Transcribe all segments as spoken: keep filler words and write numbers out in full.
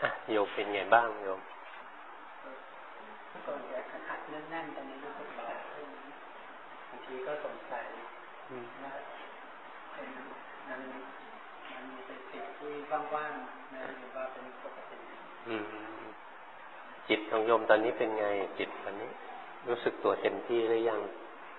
อ่ะโยมเป็นไงบ้างโยมก่อนจะขัดๆแน่นๆตอนนี้รู้สึกเบาขึ้นบางทีก็สงสัยว่าเป็นมันมันมีเป็นจิตที่ว่างๆนะหรือว่าเป็นปกติจิตของโยมตอนนี้เป็นไงจิตตอนนี้รู้สึกตัวเต็มที่หรือยัง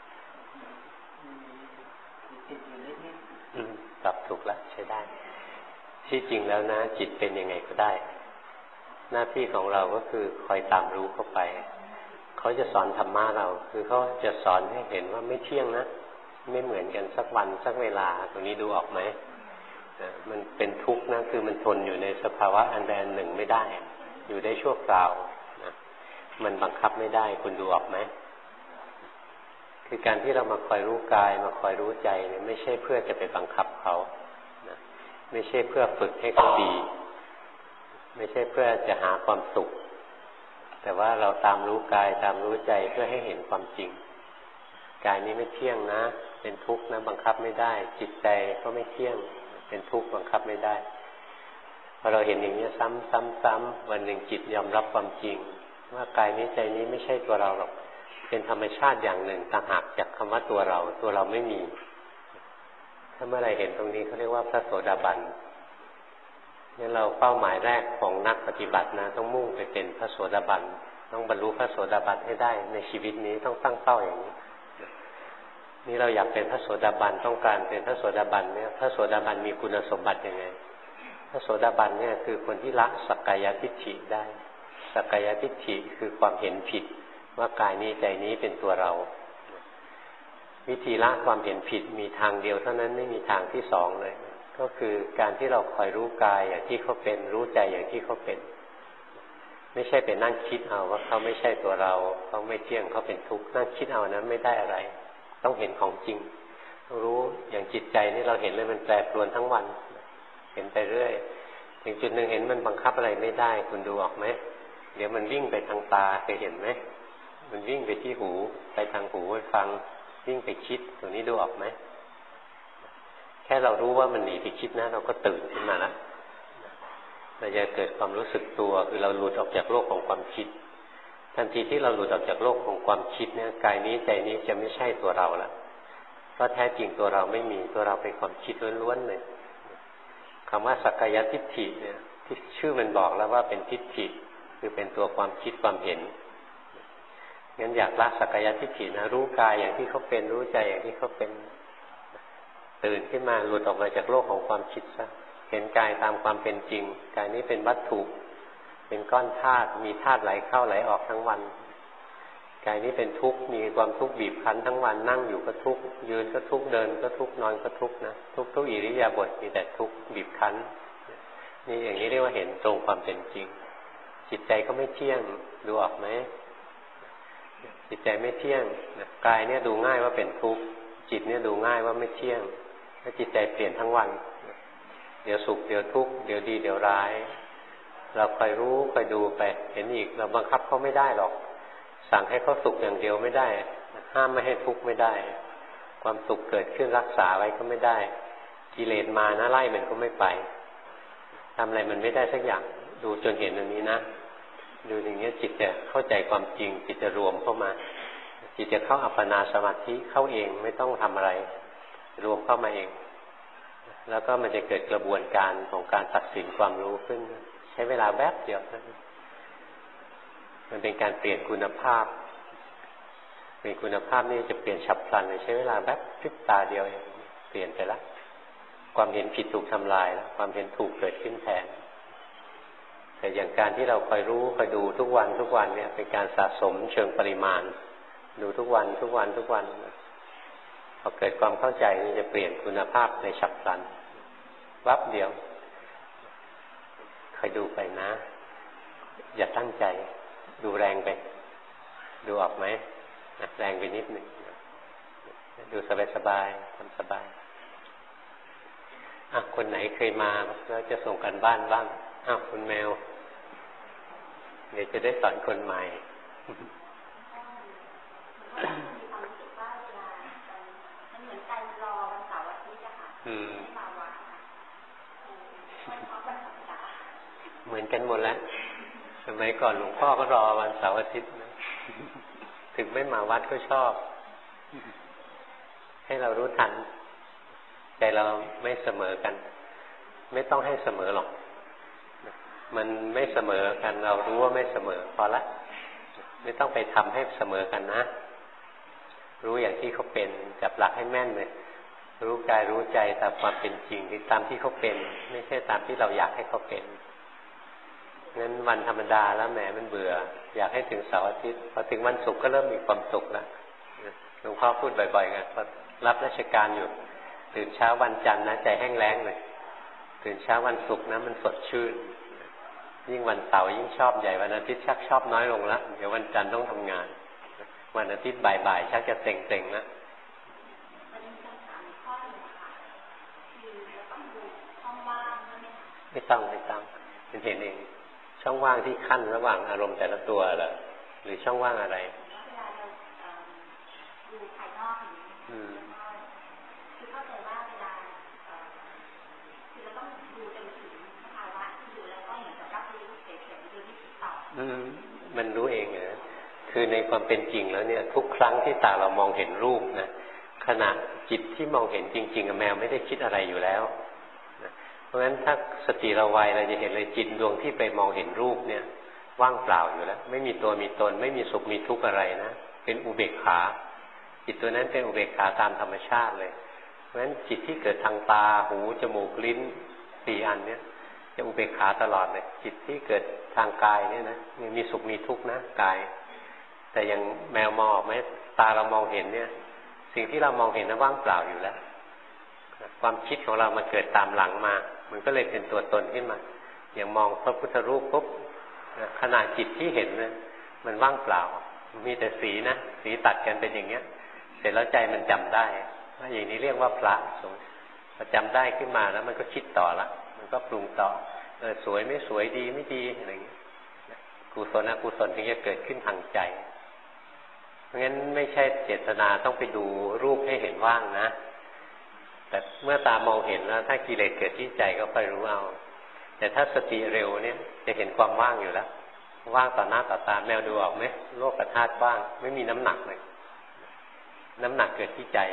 มีจิตอยู่นิดๆปรับถูกแล้วใช้ได้ที่จริงแล้วนะจิตเป็นยังไงก็ได้หน้าที่ของเราก็คือคอยตามรู้เข้าไปเขาจะสอนธรรมะเราคือเขาจะสอนให้เห็นว่าไม่เที่ยงนะไม่เหมือนกันสักวันสักเวลาตรงนี้ดูออกไหมมันเป็นทุกข์นะคือมันทนอยู่ในสภาวะอันใดอันหนึ่งไม่ได้อยู่ได้ชั่วคราวนะมันบังคับไม่ได้คุณดูออกไหมคือการที่เรามาคอยรู้กายมาคอยรู้ใจเนี่ยไม่ใช่เพื่อจะไปบังคับเขานะไม่ใช่เพื่อฝึกให้เขาดีไม่ใช่เพื่อจะหาความสุขแต่ว่าเราตามรู้กายตามรู้ใจเพื่อให้เห็นความจริงกายนี้ไม่เที่ยงนะเป็นทุกข์นะบังคับไม่ได้จิตใจก็ไม่เที่ยงเป็นทุกข์บังคับไม่ได้พอเราเห็นอย่างนี้ซ้ำซ้ำซ้ำวันหนึ่งจิตยอมรับความจริงว่ากายนี้ใจนี้ไม่ใช่ตัวเราหรอกเป็นธรรมชาติอย่างหนึ่งต่างหากจากคำว่าตัวเราตัวเราไม่มีถ้าเมื่อไรเห็นตรงนี้เขาเรียกว่าพระโสดาบันงั้นเราเป้าหมายแรกของนักปฏิบัตินะต้องมุ่งไปเป็นพระโสดาบันต้องบรรลุพระโสดาบันให้ได้ในชีวิตนี้ต้องตั้งเป้าอย่างนี้นี่เราอยากเป็นพระโสดาบันต้องการเป็นพระโสดาบันเนี่ยพระโสดาบันมีคุณสมบัติยังไงพระโสดาบันเนี่ยคือคนที่ละสักกายทิฏฐิได้สักกายทิฏฐิคือความเห็นผิดว่ากายนี้ใจนี้เป็นตัวเราวิธีละความเห็นผิดมีทางเดียวเท่านั้นไม่มีทางที่สองเลยก็คือการที่เราคอยรู้กายอย่างที่เขาเป็นรู้ใจอย่างที่เขาเป็นไม่ใช่ไปนั่งคิดเอาว่าเขาไม่ใช่ตัวเราเขาไม่เที่ยงเขาเป็นทุกข์นั่งคิดเอานั้นไม่ได้อะไรต้องเห็นของจริงต้องรู้อย่างจิตใจนี่เราเห็นเลยมันแปรปรวนทั้งวันเห็นไปเรื่อยถึงจุดหนึ่งเห็นมันบังคับอะไรไม่ได้คุณดูออกไหมเดี๋ยวมันวิ่งไปทางตาเคยเห็นไหมมันวิ่งไปที่หูไปทางหูไปฟังวิ่งไปคิดตรงนี้ดูออกไหมแค่เรารู้ว่ามันหนีไปคิดนะเราก็ตื่นขึ้นมาแล้วเราจะเกิดความรู้สึกตัวคือเราหลุดออกจากโลกของความคิดทันทีที่เราหลุดออกจากโลกของความคิดเนี่ยกายนี้ใจนี้จะไม่ใช่ตัวเราแล้วเพราะแท้จริงตัวเราไม่มีตัวเราเป็นความคิดล้วนๆเลยคำว่าสักกายทิฏฐิเนี่ยที่ชื่อมันบอกแล้วว่าเป็นทิฏฐิคือเป็นตัวความคิดความเห็นงั้นอยากละสักกายทิฏฐินะรู้กายอย่างที่เขาเป็นรู้ใจอย่างที่เขาเป็นตื่นขึ้นมาหลุดออกมาจากโลกของความคิดซะเห็นกายตามความเป็นจริงกายนี้เป็นวัตถุเป็นก้อนธาตุมีธาตุไหลเข้าไหลออกทั้งวันกายนี้เป็นทุกข์มีความทุกข์บีบคั้นทั้งวันนั่งอยู่ก็ทุกข์ยืนก็ทุกข์เดินก็ทุกข์นอนก็ทุกข์นะทุกทุกอิริยาบถมีแต่ทุกข์บีบคั้นนี่อย่างนี้เรียกว่าเห็นตรงความเป็นจริงจิตใจก็ไม่เที่ยงดูออกไหมจิตใจไม่เที่ยงกายเนี่ยดูง่ายว่าเป็นทุกข์จิตเนี่ยดูง่ายว่าไม่เที่ยงถ้าจิตใจเปลี่ยนทั้งวันเดี๋ยวสุขเดี๋ยวทุกข์เดี๋ยวดีเดี๋ยวร้ายเราคอยรู้คอยดูไปเห็นอีกเราบังคับเขาไม่ได้หรอกสั่งให้เขาสุขอย่างเดียวไม่ได้ห้ามไม่ให้ทุกข์ไม่ได้ความสุขเกิดขึ้นรักษาไว้ก็ไม่ได้กิเลสมานะไล่มันก็ไม่ไปทำอะไรมันไม่ได้สักอย่างดูจนเห็นอันนี้นะดูอย่างนี้จิตจะเข้าใจความจริงจิตจะรวมเข้ามาจิตจะเข้าอัปปนาสมาธิเข้าเองไม่ต้องทำอะไรรวมเข้ามาเองแล้วก็มันจะเกิดกระบวนการของการตัดสินความรู้ขึ้นใช้เวลาแวบเดียวมันเป็นการเปลี่ยนคุณภาพเป็นคุณภาพนี่จะเปลี่ยนฉับพลันเลยใช้เวลาแวบพริบตาเดียวเองเปลี่ยนไปละความเห็นผิดถูกทำลายแล้วความเห็นถูกเกิดขึ้นแทนแต่อย่างการที่เราคอยรู้คอยดูทุกวันทุกวันเนี่ยเป็นการสะสมเชิงปริมาณดูทุกวันทุกวันทุกวันพอเกิดความเข้าใจนี่จะเปลี่ยนคุณภาพในฉับพลันวับเดียวคอยดูไปนะอย่าตั้งใจดูแรงไปดูออกไหมแรงไปนิดหนึ่งดูสบายสบายทำสบายอ่ะคนไหนเคยมาแล้วจะส่งกันบ้านบ้างอ้าวคุณแมวเดี๋ยวจะได้สอนคนใหม่อืมเหมือนกันหมดแล้วสมัยก่อนหลวงพ่อก็รอวันเสาร์อาทิตย์นะถึงไม่มาวัดก็ชอบให้เรารู้ทันใจเราไม่เสมอกันไม่ต้องให้เสมอหรอกมันไม่เสมอกันเรารู้ว่าไม่เสมอพอละไม่ต้องไปทำให้เสมอกันนะรู้อย่างที่เขาเป็นจับหลักให้แม่นเลยรู้กายรู้ใจตามความเป็นจริงตามที่เขาเป็นไม่ใช่ตามที่เราอยากให้เขาเป็นงั้นวันธรรมดาแล้วแหมมันเบื่ออยากให้ถึงเสาร์อาทิตย์พอถึงวันศุกร์ก็เริ่มมีความสุขแล้วหลวงพ่อพูดบ่อยๆไงพอรับราชการอยู่ตื่นเช้าวันจันทร์นะใจแห้งแล้งเลยตื่นเช้าวันศุกร์นะมันสดชื่นยิ่งวันเสาร์ยิ่งชอบใหญ่วันอาทิตย์ชักชอบน้อยลงแล้วเดี๋ยววันจันทร์ต้องทำงานวันอาทิตย์บ่ายๆชักจะเต็งๆนะไม่ต้องไม่ต้องเป็นเห็นเองช่องว่างที่ขั้นระหว่างอารมณ์แต่ละตัวเหรอหรือช่องว่างอะไรอืมคือเข้าใจว่าเวลาคือเราต้องดูจนถึงสภาวะที่ดูแล้วก็เหมือนกับรับรู้เฉยๆดูที่ติดต่ออืมมันรู้เองเหรอคือในความเป็นจริงแล้วเนี่ยทุกครั้งที่ตาเรามองเห็นรูปนะขณะจิตที่มองเห็นจริงๆแมวไม่ได้คิดอะไรอยู่แล้วเพราะฉะนั้นถ้าสติเราไวเราจะเห็นเลยจิตดวงที่ไปมองเห็นรูปเนี่ยว่างเปล่าอยู่แล้วไม่มีตัวมีตนไม่มีสุขมีทุกข์อะไรนะเป็นอุเบกขาจิตตัวนั้นเป็นอุเบกขาตามธรรมชาติเลยเพราะฉะนั้นจิตที่เกิดทางตาหูจมูกลิ้นสี่อันเนี้ยจะอุเบกขาตลอดเลยจิตที่เกิดทางกายเนี่ยนะมีสุขมีทุกข์นะกายแต่อย่างแมวมองออกไหมตาเรามองเห็นเนี่ยสิ่งที่เรามองเห็นนั้นว่างเปล่าอยู่แล้วความคิดของเรามันเกิดตามหลังมามันก็เลยเป็นตัวตนขึ้นมาอย่างมองพระพุทธรูปปุ๊บขณะจิตที่เห็นเนี่ยมันว่างเปล่ามีแต่สีนะสีตัดกันเป็นอย่างเงี้ยเสร็จแล้วใจมันจำได้ว่าอย่างนี้เรียกว่าพระสงฆ์พอจำได้ขึ้นมาแล้วมันก็คิดต่อละมันก็ปรุงต่อเออสวยไม่สวยดีไม่ดีอะไรอย่างเงี้ยกุศลอกุศลถึงจะเกิดขึ้นทางใจเพราะงั้นไม่ใช่เจตนาต้องไปดูรูปให้เห็นว่างนะแต่เมื่อตามองเห็นแล้วถ้ากิเลสเกิดที่ใจก็ค่อยรู้เอาแต่ถ้าสติเร็วเนี่ยจะเห็นความว่างอยู่แล้วว่างต่อหน้าต่อตาแมวดูออกไหมโลกธาตุว่างไม่มีน้ำหนักเลยน้ำหนักเกิดที่ใจ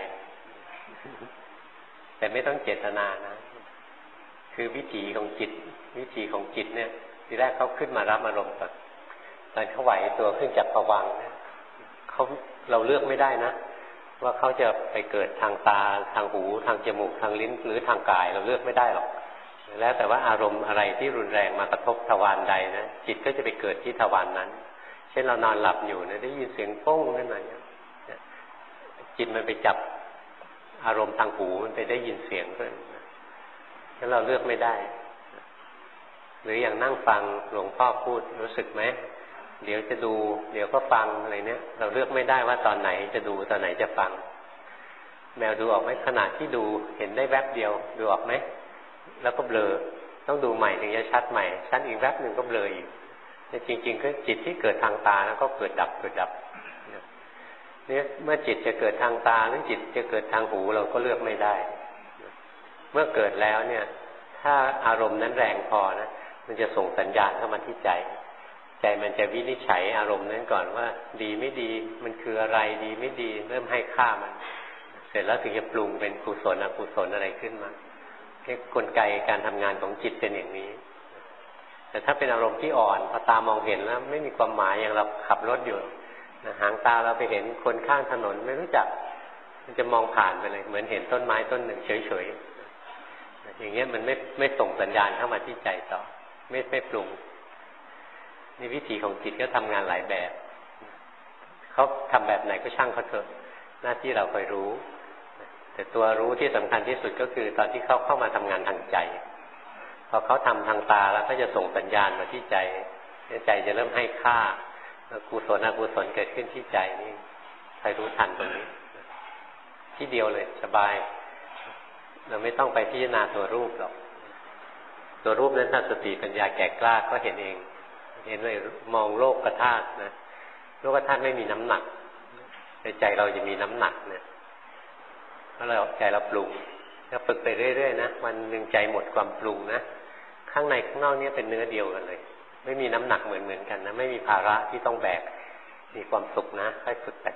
แต่ไม่ต้องเจตนานะคือวิถีของจิตวิถีของจิตเนี่ยทีแรกเขาขึ้นมารับอารมณ์ก่อนตอนเขาไหวตัวขึ้นจากภวังค์เนี่ยเขาเราเลือกไม่ได้นะว่าเขาจะไปเกิดทางตาทางหูทางจมูกทางลิ้นหรือทางกายเราเลือกไม่ได้หรอกแล้วแต่ว่าอารมณ์อะไรที่รุนแรงมากระทบทวารใดนะจิตก็จะไปเกิดที่ทวารนั้นเช่นเรานอนหลับอยู่นะได้ยินเสียงโป้งขึ้นมาเนี่ยจิตมันไปจับอารมณ์ทางหูมันไปได้ยินเสียงขึ้นงั้นเราเลือกไม่ได้หรืออย่างนั่งฟังหลวงพ่อพูดรู้สึกไหมเดี๋ยวจะดูเดี๋ยวก็ฟังอะไรเนี้ยเราเลือกไม่ได้ว่าตอนไหนจะดูตอนไหนจะฟังแมวดูออกไหมขณะที่ดูเห็นได้แวบเดียวดูออกไหมแล้วก็เบลอต้องดูใหม่ถึงจะชัดใหม่ชัดอีกแวบหนึ่งก็เบลออีกแต่จริงๆคือจิตที่เกิดทางตาแล้วก็เกิดดับเกิดดับเนี่ยเมื่อจิตจะเกิดทางตาหรือจิตจะเกิดทางหูเราก็เลือกไม่ได้เมื่อเกิดแล้วเนี่ยถ้าอารมณ์นั้นแรงพอนะมันจะส่งสัญญาณเข้ามาที่ใจใจมันจะวินิจฉัยอารมณ์นั้นก่อนว่าดีไม่ดีมันคืออะไรดีไม่ดีเริ่มให้ค่ามันเสร็จแล้วถึงจะปรุงเป็นกุศลอกุศลอะไรขึ้นมากลไกการทำงานของจิตเป็นอย่างนี้แต่ถ้าเป็นอารมณ์ที่อ่อนพอตามองเห็นแล้วไม่มีความหมายอย่างเราขับรถอยู่หางตาเราไปเห็นคนข้างถนนไม่รู้จักมันจะมองผ่านไปเลยเหมือนเห็นต้นไม้ต้นหนึ่งเฉยๆอย่างเงี้ยมันไม่ไม่ส่งสัญญาณเข้ามาที่ใจต่อไม่ไม่ปรุงนี่วิธีของจิตก็ทำงานหลายแบบเขาทำแบบไหนก็ช่างเขาเถอะหน้าที่เราคอยรู้แต่ตัวรู้ที่สำคัญที่สุดก็คือตอนที่เขาเข้ามาทำงานทางใจพอเขาทำทางตาแล้วก็จะส่งสัญญาณมาที่ใจใจจะเริ่มให้ค่ากุศลอกุศลเกิดขึ้นที่ใจนี่ใครรู้ทันตรงนี้ที่เดียวเลยสบายเราไม่ต้องไปพิจารณาตัวรูปหรอกตัวรูปนั้นถ้าสติปัญญาแก่กล้าก็เห็นเองเห็นเลยมองโลกธาตุนะโลกธาตุไม่มีน้ำหนักในใจเราจะมีน้ำหนักเนี่ยเพราะเราใจเราปรุงถ้าฝึกไปเรื่อยๆนะวันหนึ่งใจหมดความปรุงนะข้างในข้างนอกเนี่ยเป็นเนื้อเดียวกันเลยไม่มีน้ำหนักเหมือนเหมือนกันนะไม่มีภาระที่ต้องแบกมีความสุขนะค่อยฝึกไป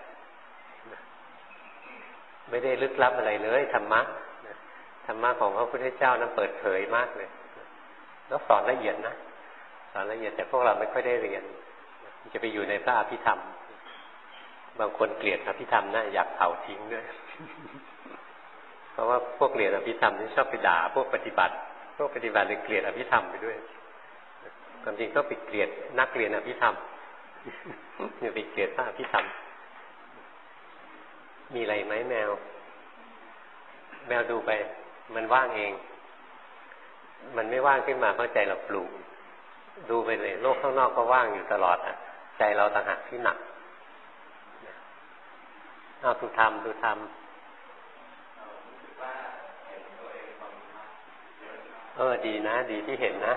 ไม่ได้ลึกลับอะไรเลยธรรมะธรรมะของพระพุทธเจ้านั้นเปิดเผยมากเลยแล้วสอนละเอียดนะสอนละเอียดแต่พวกเราไม่ค่อยได้เรียนจะไปอยู่ในพระอภิธรรมบางคนเกลียดอภิธรรมนะอยากเผาทิ้งด้วยเพราะว่าพวกเกลียดอภิธรรมนี่ชอบไปด่าพวกปฏิบัติพวกปฏิบัติเลยเกลียดอภิธรรมไปด้วยความจริงก็ไปเกลียดนักเรียนอภิธรรมเนี่ยไปเกลียดพระอภิธรรมมีอะไรไหมแมวแมวดูไปมันว่างเองมันไม่ว่างขึ้นมาเพราะใจเราปรุงดูไปเลยโลกข้างนอกก็ว่างอยู่ตลอดอ่ะใจเราต่างหากที่หนักเอาดูธรรมดูธรรมเออดีนะดีที่เห็นนะ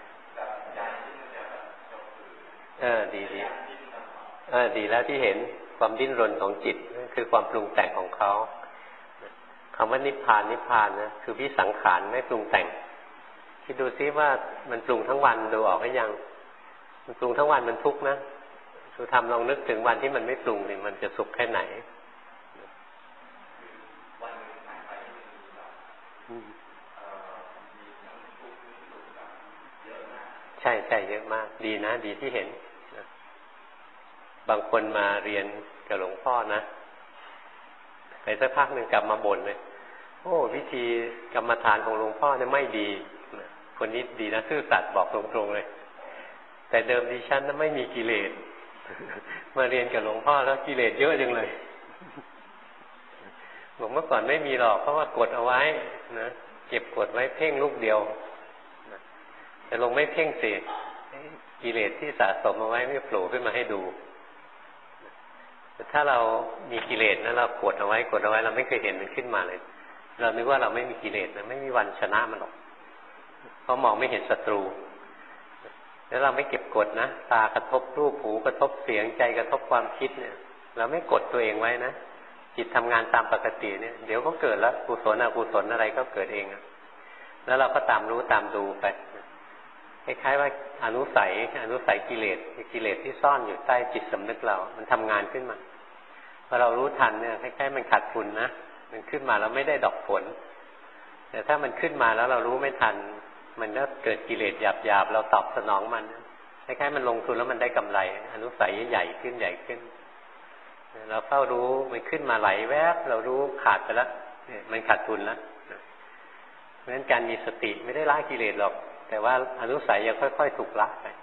เออดีดีเออดีแล้วที่เห็นความดิ้นรนของจิตคือความปรุงแต่งของเขาคำว่านิพพานนิพพานนะคือวิสังขารไม่ปรุงแต่งคิดดูซิว่ามันปรุงทั้งวันดูออกหรือยังมันปรุงทั้งวันมันทุกข์นะดูทำลองนึกถึงวันที่มันไม่ปรุงนี่มันจะสุขแค่ไหนใช่ใช่เยอะมากดีนะดีที่เห็นบางคนมาเรียนกับหลวงพ่อนะไปสักพักหนึ่งกลับมาบ่นเลยโอ้วิธีกรรมฐานของหลวงพ่อเนี่ยไม่ดีคนนี้ดีนะซื่อสัตย์บอกตรงๆเลยแต่เดิมดิฉันนั้นไม่มีกิเลสมาเรียนกับหลวงพ่อแล้วกิเลสเยอะจังเลยบอกเมื่อก่อนไม่มีหรอกเพราะว่ากดเอาไว้นะเก็บกดไว้เพ่งลูกเดียวแต่ลงไม่เพ่งสิกิเลสที่สะสมเอาไว้ไม่โผล่ขึ้นมาให้ดูแต่ถ้าเรามีกิเลสนะเรากดเอาไว้กดเอาไว้เราไม่เคยเห็นมันขึ้นมาเลยเรานึกว่าเราไม่มีกิเลสนะไม่มีวันชนะมันหรอกเพราะมองไม่เห็นศัตรูแล้วเราไม่เก็บกดนะตากระทบรูปหูกระทบเสียงใจกระทบความคิดเนี่ยเราไม่กดตัวเองไว้นะจิตทำงานตามปกติเนี่ยเดี๋ยวก็เกิดแล้วกุศลอกุศลอะไรก็เกิดเองแล้วเราก็ตามรู้ตามดูไปคล้ายๆว่าอนุสัยอนุสัยกิเลสกิเลสที่ซ่อนอยู่ใต้จิตสำนึกเรามันทำงานขึ้นมาพอเรารู้ทันเนี่ยคล้ายๆมันขาดทุนนะมันขึ้นมาแล้วไม่ได้ดอกผลแต่ถ้ามันขึ้นมาแล้วเรารู้ไม่ทันมันก็เกิดกิเลสหยาบๆเราตอบสนองมันคล้ายๆมันลงทุนแล้วมันได้กำไรอนุสัยใหญ่ขึ้นใหญ่ขึ้นเราเฝ้ารู้มันขึ้นมาไหลแวบเรารู้ขาดไปแล้วเนี่ยมันขาดทุนแล้วเพราะฉะนั้นการมีสติไม่ได้ละกิเลสหรอกแต่ว่าอนุสัยยังค่อยๆถูกละไป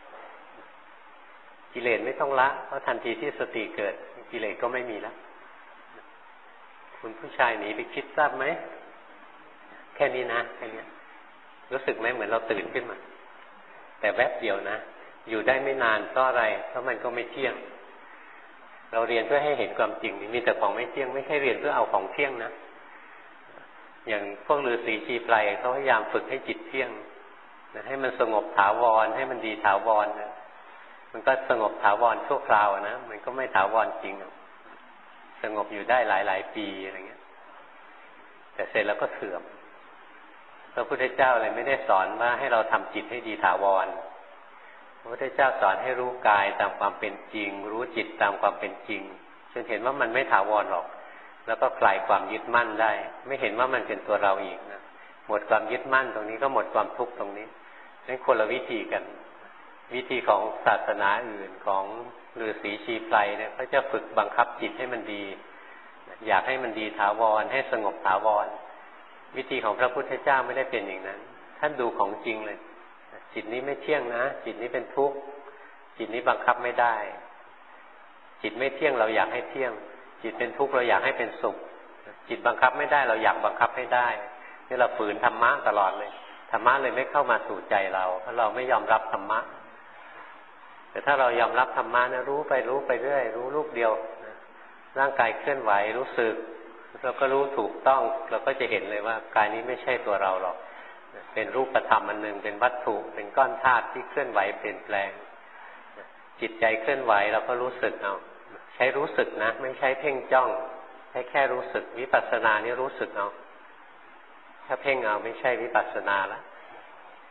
กิเลสไม่ต้องละเพราะทันทีที่สติเกิดกิเลสก็ไม่มีแล้วคุณผู้ชายหนีไปคิดทราบไหมแค่นี้นะแค่นี้รู้สึกไหมเหมือนเราตื่นขึ้นมาแต่แวบเดียวนะอยู่ได้ไม่นานเพราะอะไรเพราะมันก็ไม่เที่ยงเราเรียนเพื่อให้เห็นความจริงมีแต่ของไม่เที่ยงไม่ใช่เรียนเพื่อเอาของเที่ยงนะอย่างพวกฤาษีชีไพรเขาพยายามฝึกให้จิตเที่ยงให้มันสงบถาวรให้มันดีถาวรนะมันก็สงบถาวรชั่วคราวนะมันก็ไม่ถาวรจริงสงบอยู่ได้หลายหลายปีอะไรเงี้ยแต่เสร็จแล้วก็เสื่อมพระพุทธเจ้าเลยไม่ได้สอนว่าให้เราทำจิตให้ดีถาวรพระพุทธเจ้าสอนให้รู้กายตามความเป็นจริงรู้จิตตามความเป็นจริงจนเห็นว่ามันไม่ถาวรหรอกแล้วก็คลายความยึดมั่นได้ไม่เห็นว่ามันเป็นตัวเราอีกนะหมดความยึดมั่นตรงนี้ก็หมดความทุกข์ตรงนี้นั่นคนละวิธีกันวิธีของศาสนาอื่นของฤาษีชีไพรเนี่ยเขาจะฝึกบังคับจิตให้มันดีอยากให้มันดีถาวรให้สงบถาวรวิธีของพระพุทธเจ้าไม่ได้เป็นอย่างนั้นท่านดูของจริงเลยจิตนี้ไม่เที่ยงนะจิตนี้เป็นทุกข์จิตนี้บังคับไม่ได้จิตไม่เที่ยงเราอยากให้เที่ยงจิตเป็นทุกข์เราอยากให้เป็นสุขจิตบังคับไม่ได้เราอยากบังคับให้ได้นี่เราฝืนธรรมะตลอดเลยธรรมะเลยไม่เข้ามาสู่ใจเราเพราะเราไม่ยอมรับธรรมะแต่ถ้าเรายอมรับธรรมะนะรู้ไปรู้ไปเรื่อยรู้ลูกเดียวร่างกายเคลื่อนไหวรู้สึกเราก็รู้ถูกต้องเราก็จะเห็นเลยว่ากายนี้ไม่ใช่ตัวเราหรอกเป็นรูปธรรมอันหนึ่งเป็นวัตถุเป็นก้อนธาตุที่เคลื่อนไหวเปลี่ยนแปลงจิตใจเคลื่อนไหวเราก็รู้สึกเอาใช้รู้สึกนะไม่ใช้เพ่งจ้องใช้แค่รู้สึกวิปัสสนานี่รู้สึกเอาถ้าเพ่งเอาไม่ใช่วิปัสสนาละ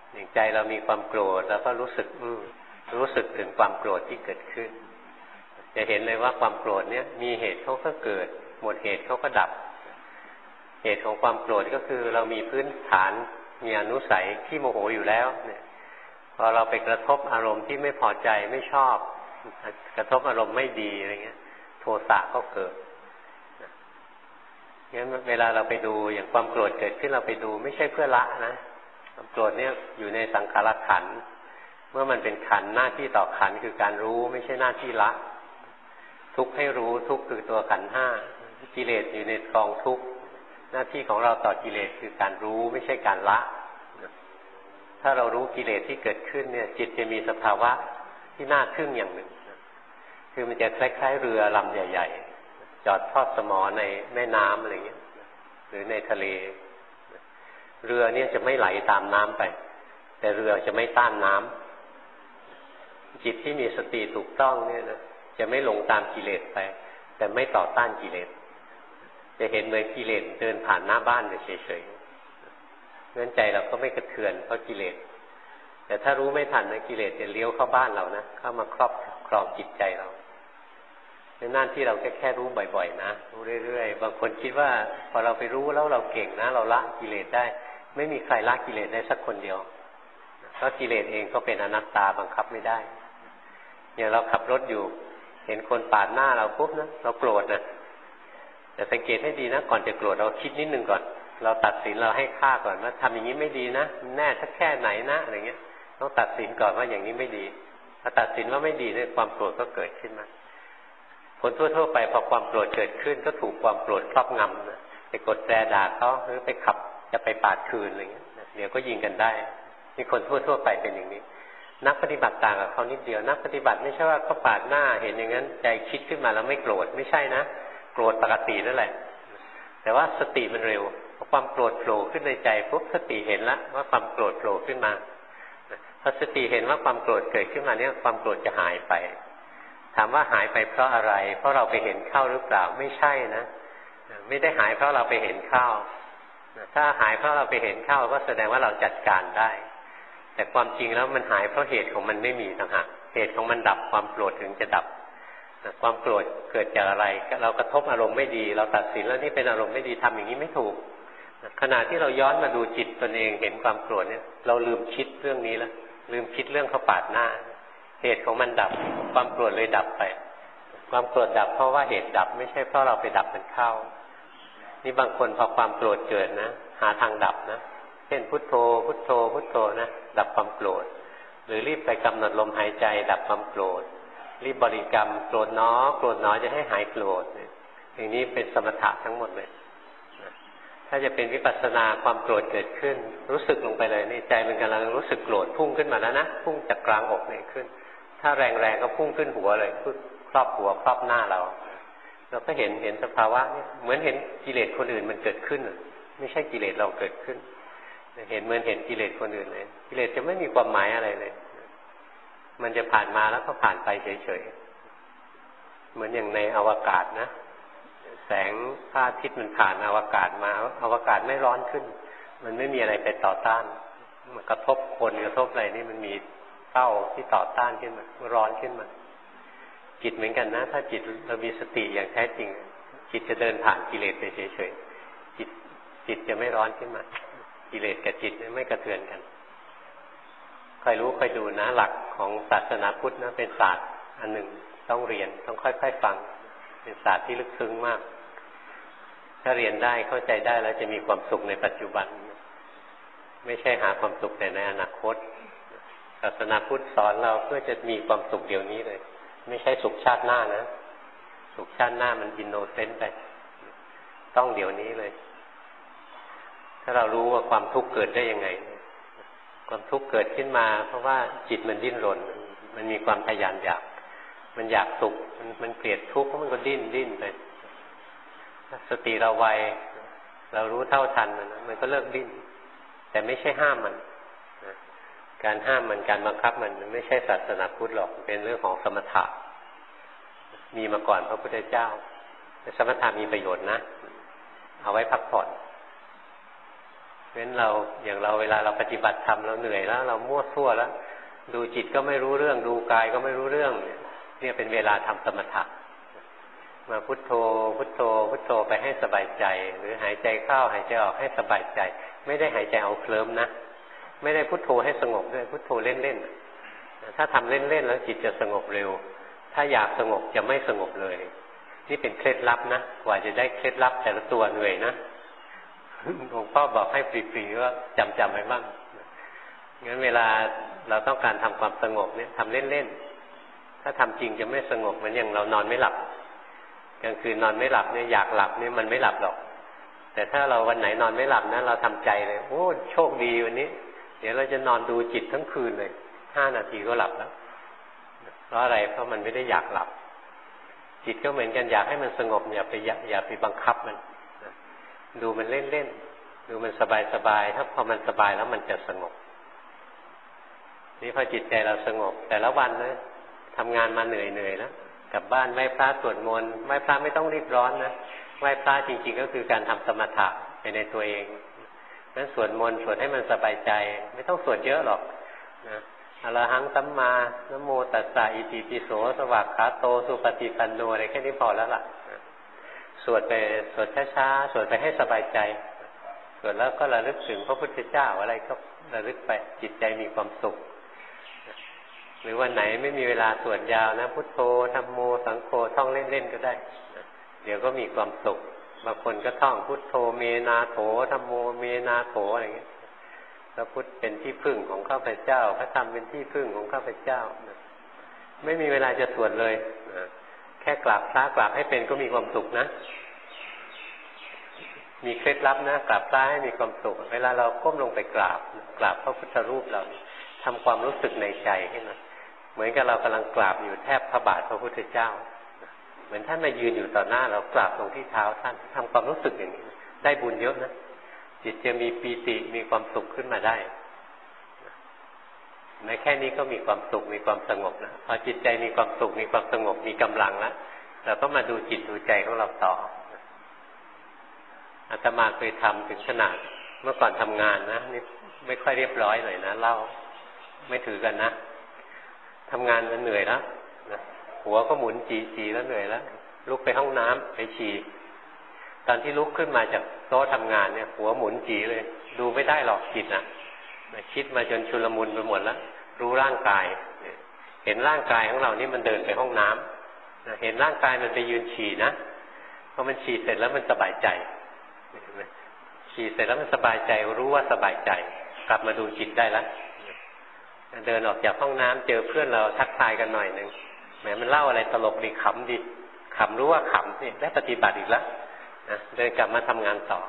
อย่างใจเรามีความโกรธแล้วก็รู้สึกอืมรู้สึกถึงความโกรธที่เกิดขึ้นจะเห็นเลยว่าความโกรธเนี้ยมีเหตุเขาก็เกิดหมดเหตุเขาก็ดับเหตุของความโกรธก็คือเรามีพื้นฐานมีอนุสัยที่โมโหอยู่แล้วเนี่ยพอเราไปกระทบอารมณ์ที่ไม่พอใจไม่ชอบกระทบอารมณ์ไม่ดีอะไรเงี้ยโทสะก็เกิดงั้นเวลาเราไปดูอย่างความโกรธเกิดขึ้นเราไปดูไม่ใช่เพื่อละนะความโกรธเนี่ยอยู่ในสังขารขันธ์เมื่อมันเป็นขันธ์หน้าที่ต่อขันธ์คือการรู้ไม่ใช่หน้าที่ละทุกข์ให้รู้ทุกข์คือตัวขันธ์ห้ากิเลสอยู่ในกองทุกข์หน้าที่ของเราต่อกิเลสคือการรู้ไม่ใช่การละถ้าเรารู้กิเลสที่เกิดขึ้นเนี่ยจิตจะมีสภาวะที่น่าทึ่งอย่างหนึ่งคือมันจะคล้ายๆเรือลำใหญ่ๆจอดทอดสมอในแม่น้ำอะไรเงี้ยหรือในทะเลเรือเนี่ยจะไม่ไหลตามน้ำไปแต่เรือจะไม่ต้านน้ำจิตที่มีสติถูกต้องเนี่ยนะจะไม่หลงตามกิเลสไปแต่ไม่ต่อต้านกิเลสจะเห็นเหมือนกิเลสเดินผ่านหน้าบ้านไปเฉยๆงั้นใจเราก็ไม่กระเทือนเพราะกิเลสแต่ถ้ารู้ไม่ทันนะกิเลสจะเลี้ยวเข้าบ้านเรานะเข้ามาครอบครองจิตใจเราในหน้าที่เราแค่แค่รู้บ่อยๆนะรู้เรื่อยๆบางคนคิดว่าพอเราไปรู้แล้วเราเก่งนะเราละกิเลสได้ไม่มีใครละกิเลสได้สักคนเดียวเพราะกิเลสเองก็เป็นอนัตตาบังคับไม่ได้อย่างเราขับรถอยู่เห็นคนปาดหน้าเราปุ๊บนะเราโกรธนะแต่สังเกตให้ดีนะก่อนจะโกรธเราคิดนิดนึงก่อนเราตัดสินเราให้ค่าก่อนว่าทำอย่างนี้ไม่ดีนะแน่สักแค่ไหนนะอะไรเงี้ยต้องตัดสินก่อนว่าอย่างนี้ไม่ดีถ้าตัดสินว่าไม่ดีเนี่ยความโกรธก็เกิดขึ้นมาคนทั่วๆไปพอความโกรธเกิดขึ้นก็ถูกความโกรธครอบงำนะไปกดแตรด่าเขาหรือไปขับจะไปปาดคืนอะไรเงี้ยเดี๋ยวก็ยิงกันได้มีคนทั่วๆไปเป็นอย่างนี้นักปฏิบัติต่างกับเขานิดเดียวนักปฏิบัติไม่ใช่ว่าเขาปาดหน้าเห็นอย่างนั้นใจคิดขึ้นมาแล้วไม่โกรธไม่ใช่นะโกรธปกตินั่นแหละแต่ว่าสติมันเร็วพอความโกรธโผล่ขึ้นในใจปุ๊บสติเห็นแล้วว่าความโกรธโผล่ขึ้นมาพอสติเห็นว่าความโกรธเกิดขึ้นมาเนี่ยความโกรธจะหายไปถามว่าหายไปเพราะอะไรเพราะเราไปเห็นเข้าหรือเปล่าไม่ใช่นะไม่ได้หายเพราะเราไปเห็นเข้าถ้าหายเพราะเราไปเห็นเข้าก็แสดงว่าเราจัดการได้แต่ความจริงแล้วมันหายเพราะเหตุของมันไม่มีต่างหากเหตุของมันดับความโกรธถึงจะดับความโกรธเกิดจากอะไรเรากระทบอารมณ์ไม่ดีเราตัดสินแล้วนี่เป็นอารมณ์ไม่ดีทำอย่างนี้ไม่ถูกขณะที่เราย้อนมาดูจิตตนเองเห็นความโกรธเนี่ยเราลืมคิดเรื่องนี้แล้วลืมคิดเรื่องเขาปาดหน้าเหตุของมันดับความโกรธเลยดับไปความโกรธดับเพราะว่าเหตุดับไม่ใช่เพราะเราไปดับมันเข้านี่บางคนพอความโกรธเกิดนะหาทางดับนะเช่นพุทโธพุทโธพุทโธนะดับความโกรธหรือรีบไปกำหนดลมหายใจดับความโกรธรีบบริกรรมโกรธน้อโกรธน้อจะให้หายโกรธอย่างนี้เป็นสมถะทั้งหมดเลยถ้าจะเป็นวิปัสสนาความโกรธเกิดขึ้นรู้สึกลงไปเลยในใจมันกำลังรู้สึกโกรธพุ่งขึ้นมาแล้วนะพุ่งจากกลางอกนี่ขึ้นถ้าแรงๆก็พุ่งขึ้นหัวเลยพุ่งครอบหัวครอบหน้าเราเราก็เห็นเห็นสภาวะนี้เหมือนเห็นกิเลสคนอื่นมันเกิดขึ้นไม่ใช่กิเลสเราเกิดขึ้นเห็นเหมือนเห็นกิเลสคนอื่นเลยกิเลสจะไม่มีความหมายอะไรเลยมันจะผ่านมาแล้วก็ผ่านไปเฉยๆเหมือนอย่างในอวกาศนะแสงพระอาทิตย์มันผ่านอวกาศมาอวกาศไม่ร้อนขึ้นมันไม่มีอะไรไปต่อต้านมันกระทบคนกระทบอะไรนี่มันมีเต้าที่ต่อต้านขึ้นมาร้อนขึ้นมาจิตเหมือนกันนะถ้าจิตเรามีสติอย่างแท้จริงจิตจะเดินผ่านกิเลสไปเฉยๆจิตจิตจะไม่ร้อนขึ้นมากิเลสกับจิตไม่กระเทือนกันใครรู้ใครดูนะหลักของศาสนาพุทธนะเป็นศาสตร์อันหนึ่งต้องเรียนต้องค่อยๆฟังเป็นศาสตร์ที่ลึกซึ้งมากถ้าเรียนได้เข้าใจได้แล้วจะมีความสุขในปัจจุบันไม่ใช่หาความสุขแต่ในอนาคตศาสนาพุทธสอนเราเพื่อจะมีความสุขเดี๋ยวนี้เลยไม่ใช่สุขชาติหน้านะสุขชาติหน้ามันอินโนเซนต์ไปต้องเดี๋ยวนี้เลยถ้าเรารู้ว่าความทุกข์เกิดได้ยังไงความทุกข์เกิดขึ้นมาเพราะว่าจิตมันดิ้นรนมันมีความทะยานอยากมันอยากสุขมันมันเกลียดทุกข์เพราะมันก็ดิ้นดิ้นไปสติเราไวเรารู้เท่าทันมันมันก็เลิกดิ้นแต่ไม่ใช่ห้ามมันการห้ามมันการบังคับมันมันไม่ใช่ศาสนาพุทธหรอกเป็นเรื่องของสมถะมีมาก่อนพระพุทธเจ้าแต่สมถะมีประโยชน์นะเอาไว้พักผ่อนเพราะฉะนั้นเราอย่างเราเวลาเราปฏิบัติธรรมเราเหนื่อยแล้วเรามั่วซั่วแล้วดูจิตก็ไม่รู้เรื่องดูกายก็ไม่รู้เรื่องเนี่ยเป็นเวลาทำสมถะมาพุทโธพุทโธพุทโธไปให้สบายใจหรือหายใจเข้าหายใจออกให้สบายใจไม่ได้หายใจเอาเคลิ้มนะไม่ได้พุทโธให้สงบด้วยพุทโธเล่นๆถ้าทำเล่นๆแล้วจิตจะสงบเร็วถ้าอยากสงบจะไม่สงบเลยนี่เป็นเคล็ดลับนะกว่าจะได้เคล็ดลับแต่ละตัวเหนื่อยนะหลวงพ่อบอกให้ฟรีๆว่าจำจำไว้บ้างงั้นเวลาเราต้องการทำความสงบเนี่ยทำเล่นๆถ้าทำจริงจะไม่สงบเหมือนอย่างเรานอนไม่หลับกลางคืนนอนไม่หลับเนี่ยอยากหลับเนี่ยมันไม่หลับหรอกแต่ถ้าเราวันไหนนอนไม่หลับนะเราทำใจเลยโอ้โชคดีวันนี้เดี๋ยวเราจะนอนดูจิตทั้งคืนเลยห้านาทีก็หลับแล้วเพราะอะไรเพราะมันไม่ได้อยากหลับจิตก็เหมือนกันอยากให้มันสงบอย่าไปอย่าไปบังคับมันดูมันเล่นๆดูมันสบายๆถ้าพอมันสบายแล้วมันจะสงบนี่พอจิตใจเราสงบแต่ละวันนะทำงานมาเหนื่อยๆแล้วกลับบ้านไหว้พระสวดมนต์ไหว้พระไม่ต้องรีบร้อนนะไหว้พระจริงๆก็คือการทำสมถะไปในตัวเองนั้นสวดมนต์สวดให้มันสบายใจไม่ต้องสวดเยอะหรอกนะอรหังสัมมานะโมตัสสะอิติปิโสสวากขาโตสุปฏิปันโนอะไรแค่นี้พอแล้วล่ะสวดไปสวดช้าๆสวดไปให้สบายใจสวดแล้วก็ระลึกถึงพระพุทธเจ้าอะไรก็ระลึกไปจิตใจมีความสุขหรือวันไหนไม่มีเวลาสวดยาวนะพุทโธธัมโมสังโฆท่องเล่นๆก็ได้เดี๋ยวก็มีความสุขบางคนก็ท่องพุทโธเมนาโถธัมโมเมนาโถอะไรอย่างเงี้ยพระพุทธเป็นที่พึ่งของข้าพเจ้าพระธรรมเป็นที่พึ่งของข้าพเจ้าไม่มีเวลาจะสวดเลยแค่กราบพระกราบให้เป็นก็มีความสุขนะมีเคล็ดลับนะกราบพระให้มีความสุขเวลาเราก้มลงไปกราบกราบพระพุทธรูปเราทำความรู้สึกในใจให้มันเหมือนกับเรากำลังกราบอยู่แทบพระบาทพระพุทธเจ้าเหมือนท่านมายืนอยู่ต่อหน้าเรากราบลงที่เท้าท่านทำความรู้สึกอย่างนี้ได้บุญเยอะนะจิตจะมีปีติมีความสุขขึ้นมาได้ในแค่นี้ก็มีความสุขมีความสงบนะพอจิตใจมีความสุขมีความสงบมีกำลังแล้วเราก็มาดูจิตดูใจของเราต่ออาตมาเคยทำถึงขนาดเมื่อก่อนทำงานนะนี่ไม่ค่อยเรียบร้อยหน่อยนะเล่าไม่ถือกันนะทำงานมันเหนื่อยแล้วนะหัวก็หมุนจีจีแล้วเหนื่อยแล้วลุกไปห้องน้ำไปฉี่ตอนที่ลุกขึ้นมาจากโต๊ะทำงานเนี่ยหัวหมุนจีเลยดูไม่ได้หรอกจิตนะคิดมาจนชุลมุนไปหมดแล้วรู้ร่างกายเห็นร่างกายของเรานี่มันเดินไปห้องน้ำเห็นร่างกายมันไปยืนฉี่นะพอมันฉี่เสร็จแล้วมันสบายใจฉี่เสร็จแล้วมันสบายใจรู้ว่าสบายใจกลับมาดูจิตได้แล้วเดินออกจากห้องน้ำเจอเพื่อนเราทักทายกันหน่อยหนึ่งแหมมันเล่าอะไรตลกดีขำดีขำรู้ว่าขำนี่ได้ปฏิบัติอีกแล้วนะเดินกลับมาทำงานต่อ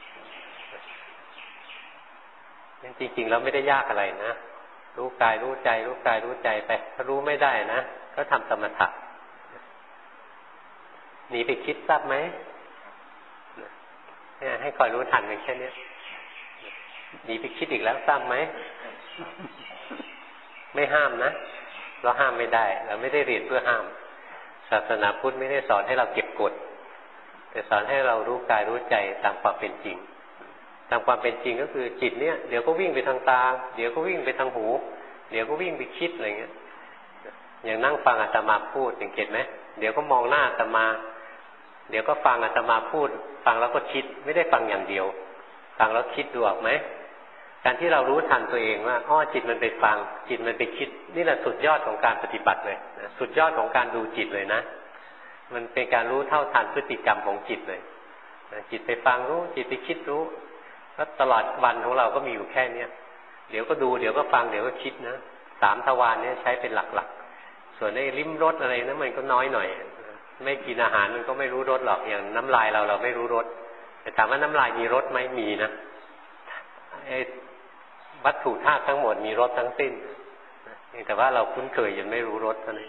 จริงๆแล้วไม่ได้ยากอะไรนะรู้กายรู้ใจรู้กายรู้ใจไปถ้ารู้ไม่ได้นะก็ทำสมถะหนีไปคิดทราบไหมเนี่ยให้คอยรู้ทันแค่นี้หนีไปคิดอีกแล้วทราบไหมไม่ห้ามนะเราห้ามไม่ได้เราไม่ได้เรียนเพื่อห้ามศาสนาพุทธไม่ได้สอนให้เราเก็บกดแต่สอนให้เรารู้กายรู้ใจตามความเป็นจริงตามความเป็นจริงก็คือจิตเนี่ยเดี๋ยวก็วิ่งไปทางตาเดี๋ยวก็วิ่งไปทางหูเดี๋ยวก็วิ่งไปคิดอะไรเงี้ยอย่างนั่งฟังอาตมาพูดสังเกตไหมเดี๋ยวก็มองหน้าอาตมาเดี๋ยวก็ฟังอาตมาพูดฟังแล้วก็คิดไม่ได้ฟังอย่างเดียวฟังแล้วคิดดูออกไหมการที่เรารู้ทันตัวเองว่าอ้อจิตมันไปฟังจิตมันไปคิดนี่แหละสุดยอดของการปฏิบัติเลยนะสุดยอดของการดูจิตเลยนะมันเป็นการรู้เท่าทันพฤติกรรมของจิตเลยนะจิตไปฟังรู้จิตไปคิดรู้แล้วตลอดวันของเราก็มีอยู่แค่เนี้ยเดี๋ยวก็ดูเดี๋ยวก็ฟังเดี๋ยวก็คิดนะสามทวารเนี่ยใช้เป็นหลักๆส่วนไอ้ลิ้มรสอะไรนั้นมันก็น้อยหน่อยไม่กินอาหารมันก็ไม่รู้รสหรอกอย่างน้ำลายเราเราไม่รู้รสแต่ถามว่าน้ำลายมีรสไหมมีนะไอ้วัตถุธาตุทั้งหมดมีรสทั้งสิ้นแต่ว่าเราคุ้นเคยยังไม่รู้รสเท่านั้น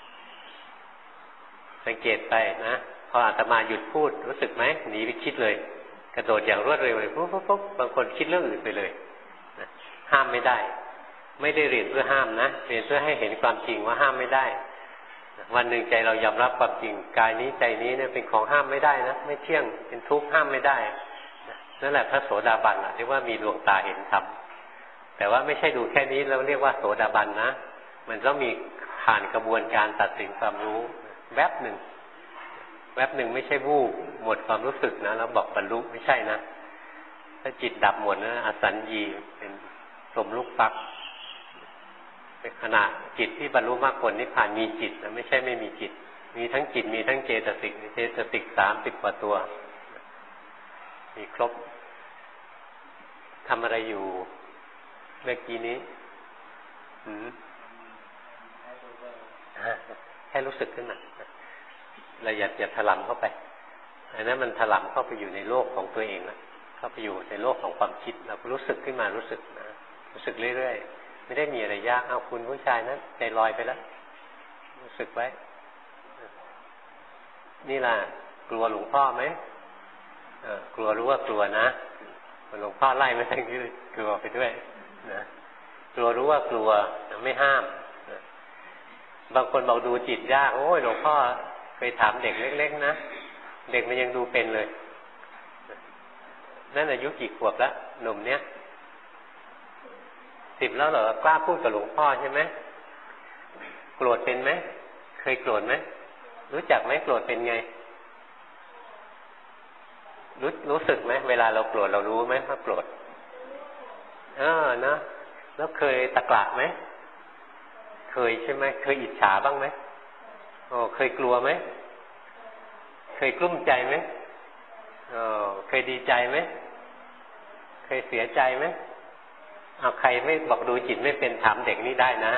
สังเกตไปนะพออาตมาหยุดพูดรู้สึกไหมหนีไปคิดเลยกระโดดอย่างรวดเร็วเลยปุ๊บปุ๊บปุ๊บบางคนคิดเรื่องอื่นไปเลยนะห้ามไม่ได้ไม่ได้เรียนเพื่อห้ามนะเรียนเพื่อให้เห็นความจริงว่าห้ามไม่ได้วันหนึ่งใจเรายอมรับความจริงกายนี้ใจนี้เนี่ยเป็นของห้ามไม่ได้นะไม่เที่ยงเป็นทุกข์ห้ามไม่ได้นั่นแหละพระโสดาบันเรียกว่ามีดวงตาเห็นธรรมแต่ว่าไม่ใช่ดูแค่นี้แล้วเรียกว่าโสดาบันนะมันต้องมีผ่านกระบวนการตัดสินความรู้แวบหนึ่งแวบหนึ่งไม่ใช่วูบหมดความรู้สึกนะแล้วบอกบรรลุไม่ใช่นะถ้าจิตดับหมดนะอสัญญีเป็นสมลูกฟักในขณะจิตที่บรรลุมรรคผลนิพพานมีจิตนะไม่ใช่ไม่มีจิตมีทั้งจิตมีทั้งเจตสิกเจตสิกสามสิบกว่าตัวมีครบทำอะไรอยู่เมื่อกี้นี้หืมแค่รู้สึกขึ้นมาเราอย่าอย่าถลำเข้าไปอันนั้นมันถลำเข้าไปอยู่ในโลกของตัวเองนะเข้าไปอยู่ในโลกของความคิดเราก็รู้สึกขึ้นมารู้สึกนะรู้สึกเรื่อยๆไม่ได้มีอะไรยากเอาคุณผู้ชายนั้นใจลอยไปแล้วรู้สึกไว้นี่ล่ะกลัวหลวงพ่อไหมเออกลัวรู้ว่ากลัวนะหลวงพ่อไล่ไม่ต้องยืดกลัวไปด้วยนะกลัวรู้ว่ากลัวไม่ห้ามนะบางคนบอกดูจิตยากโอ้ยหลวงพ่อเคยถามเด็กเล็กๆนะเด็กมันยังดูเป็นเลยนั่นอายุกี่ขวบแล้วหนุ่มเนี้ยสิบแล้วเหรอกล้าพูดกับหลวงพ่อใช่ไหมโกรธเป็นไหมเคยโกรธไหมรู้จักไหมโกรธเป็นไงรู้รู้สึกไหมเวลาเราโกรธเรารู้ไหมว่าโกรธเออนะแล้วเคยตะกละไหมเคยใช่ไหมเคยอิจฉาบ้างไหมโอ้เคยกลัวไหมเคยกลุ้มใจไหมโอ้เคยดีใจไหมเคยเสียใจไหมเอาใครไม่บอกดูจิตไม่เป็นถามเด็กนี่ได้นะ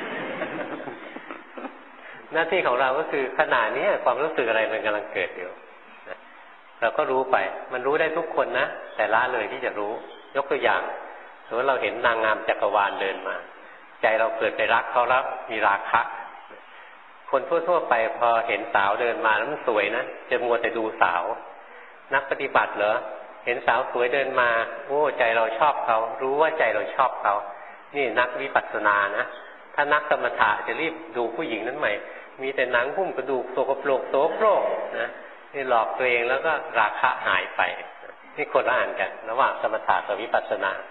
หน้าที่ของเราก็คือขณะนี้ความรู้สึกอะไรมันกำลังเกิดอยู่เราก็รู้ไปมันรู้ได้ทุกคนนะแต่ละเลยที่จะรู้ยกตัวอย่างสมมติเราเห็นนางงามจักรวาลเดินมาใจเราเกิดไปรักเขาแล้วมีราคะคนทั่วๆไปพอเห็นสาวเดินมาแล้วมันสวยนะจะมัวแต่ดูสาวนักปฏิบัติเหรอเห็นสาวสวยเดินมาโอ้ใจเราชอบเขารู้ว่าใจเราชอบเขานี่นักวิปัสสนานะถ้านักสมถะจะรีบดูผู้หญิงนั้นใหม่มีแต่หนังหุ้มกระดูกโสกโปรกโสโครกนะนี่หลอกตัวเองแล้วก็ราคะหายไปนี่คนละอันกันระหว่างสมถะกับวิปัสสนา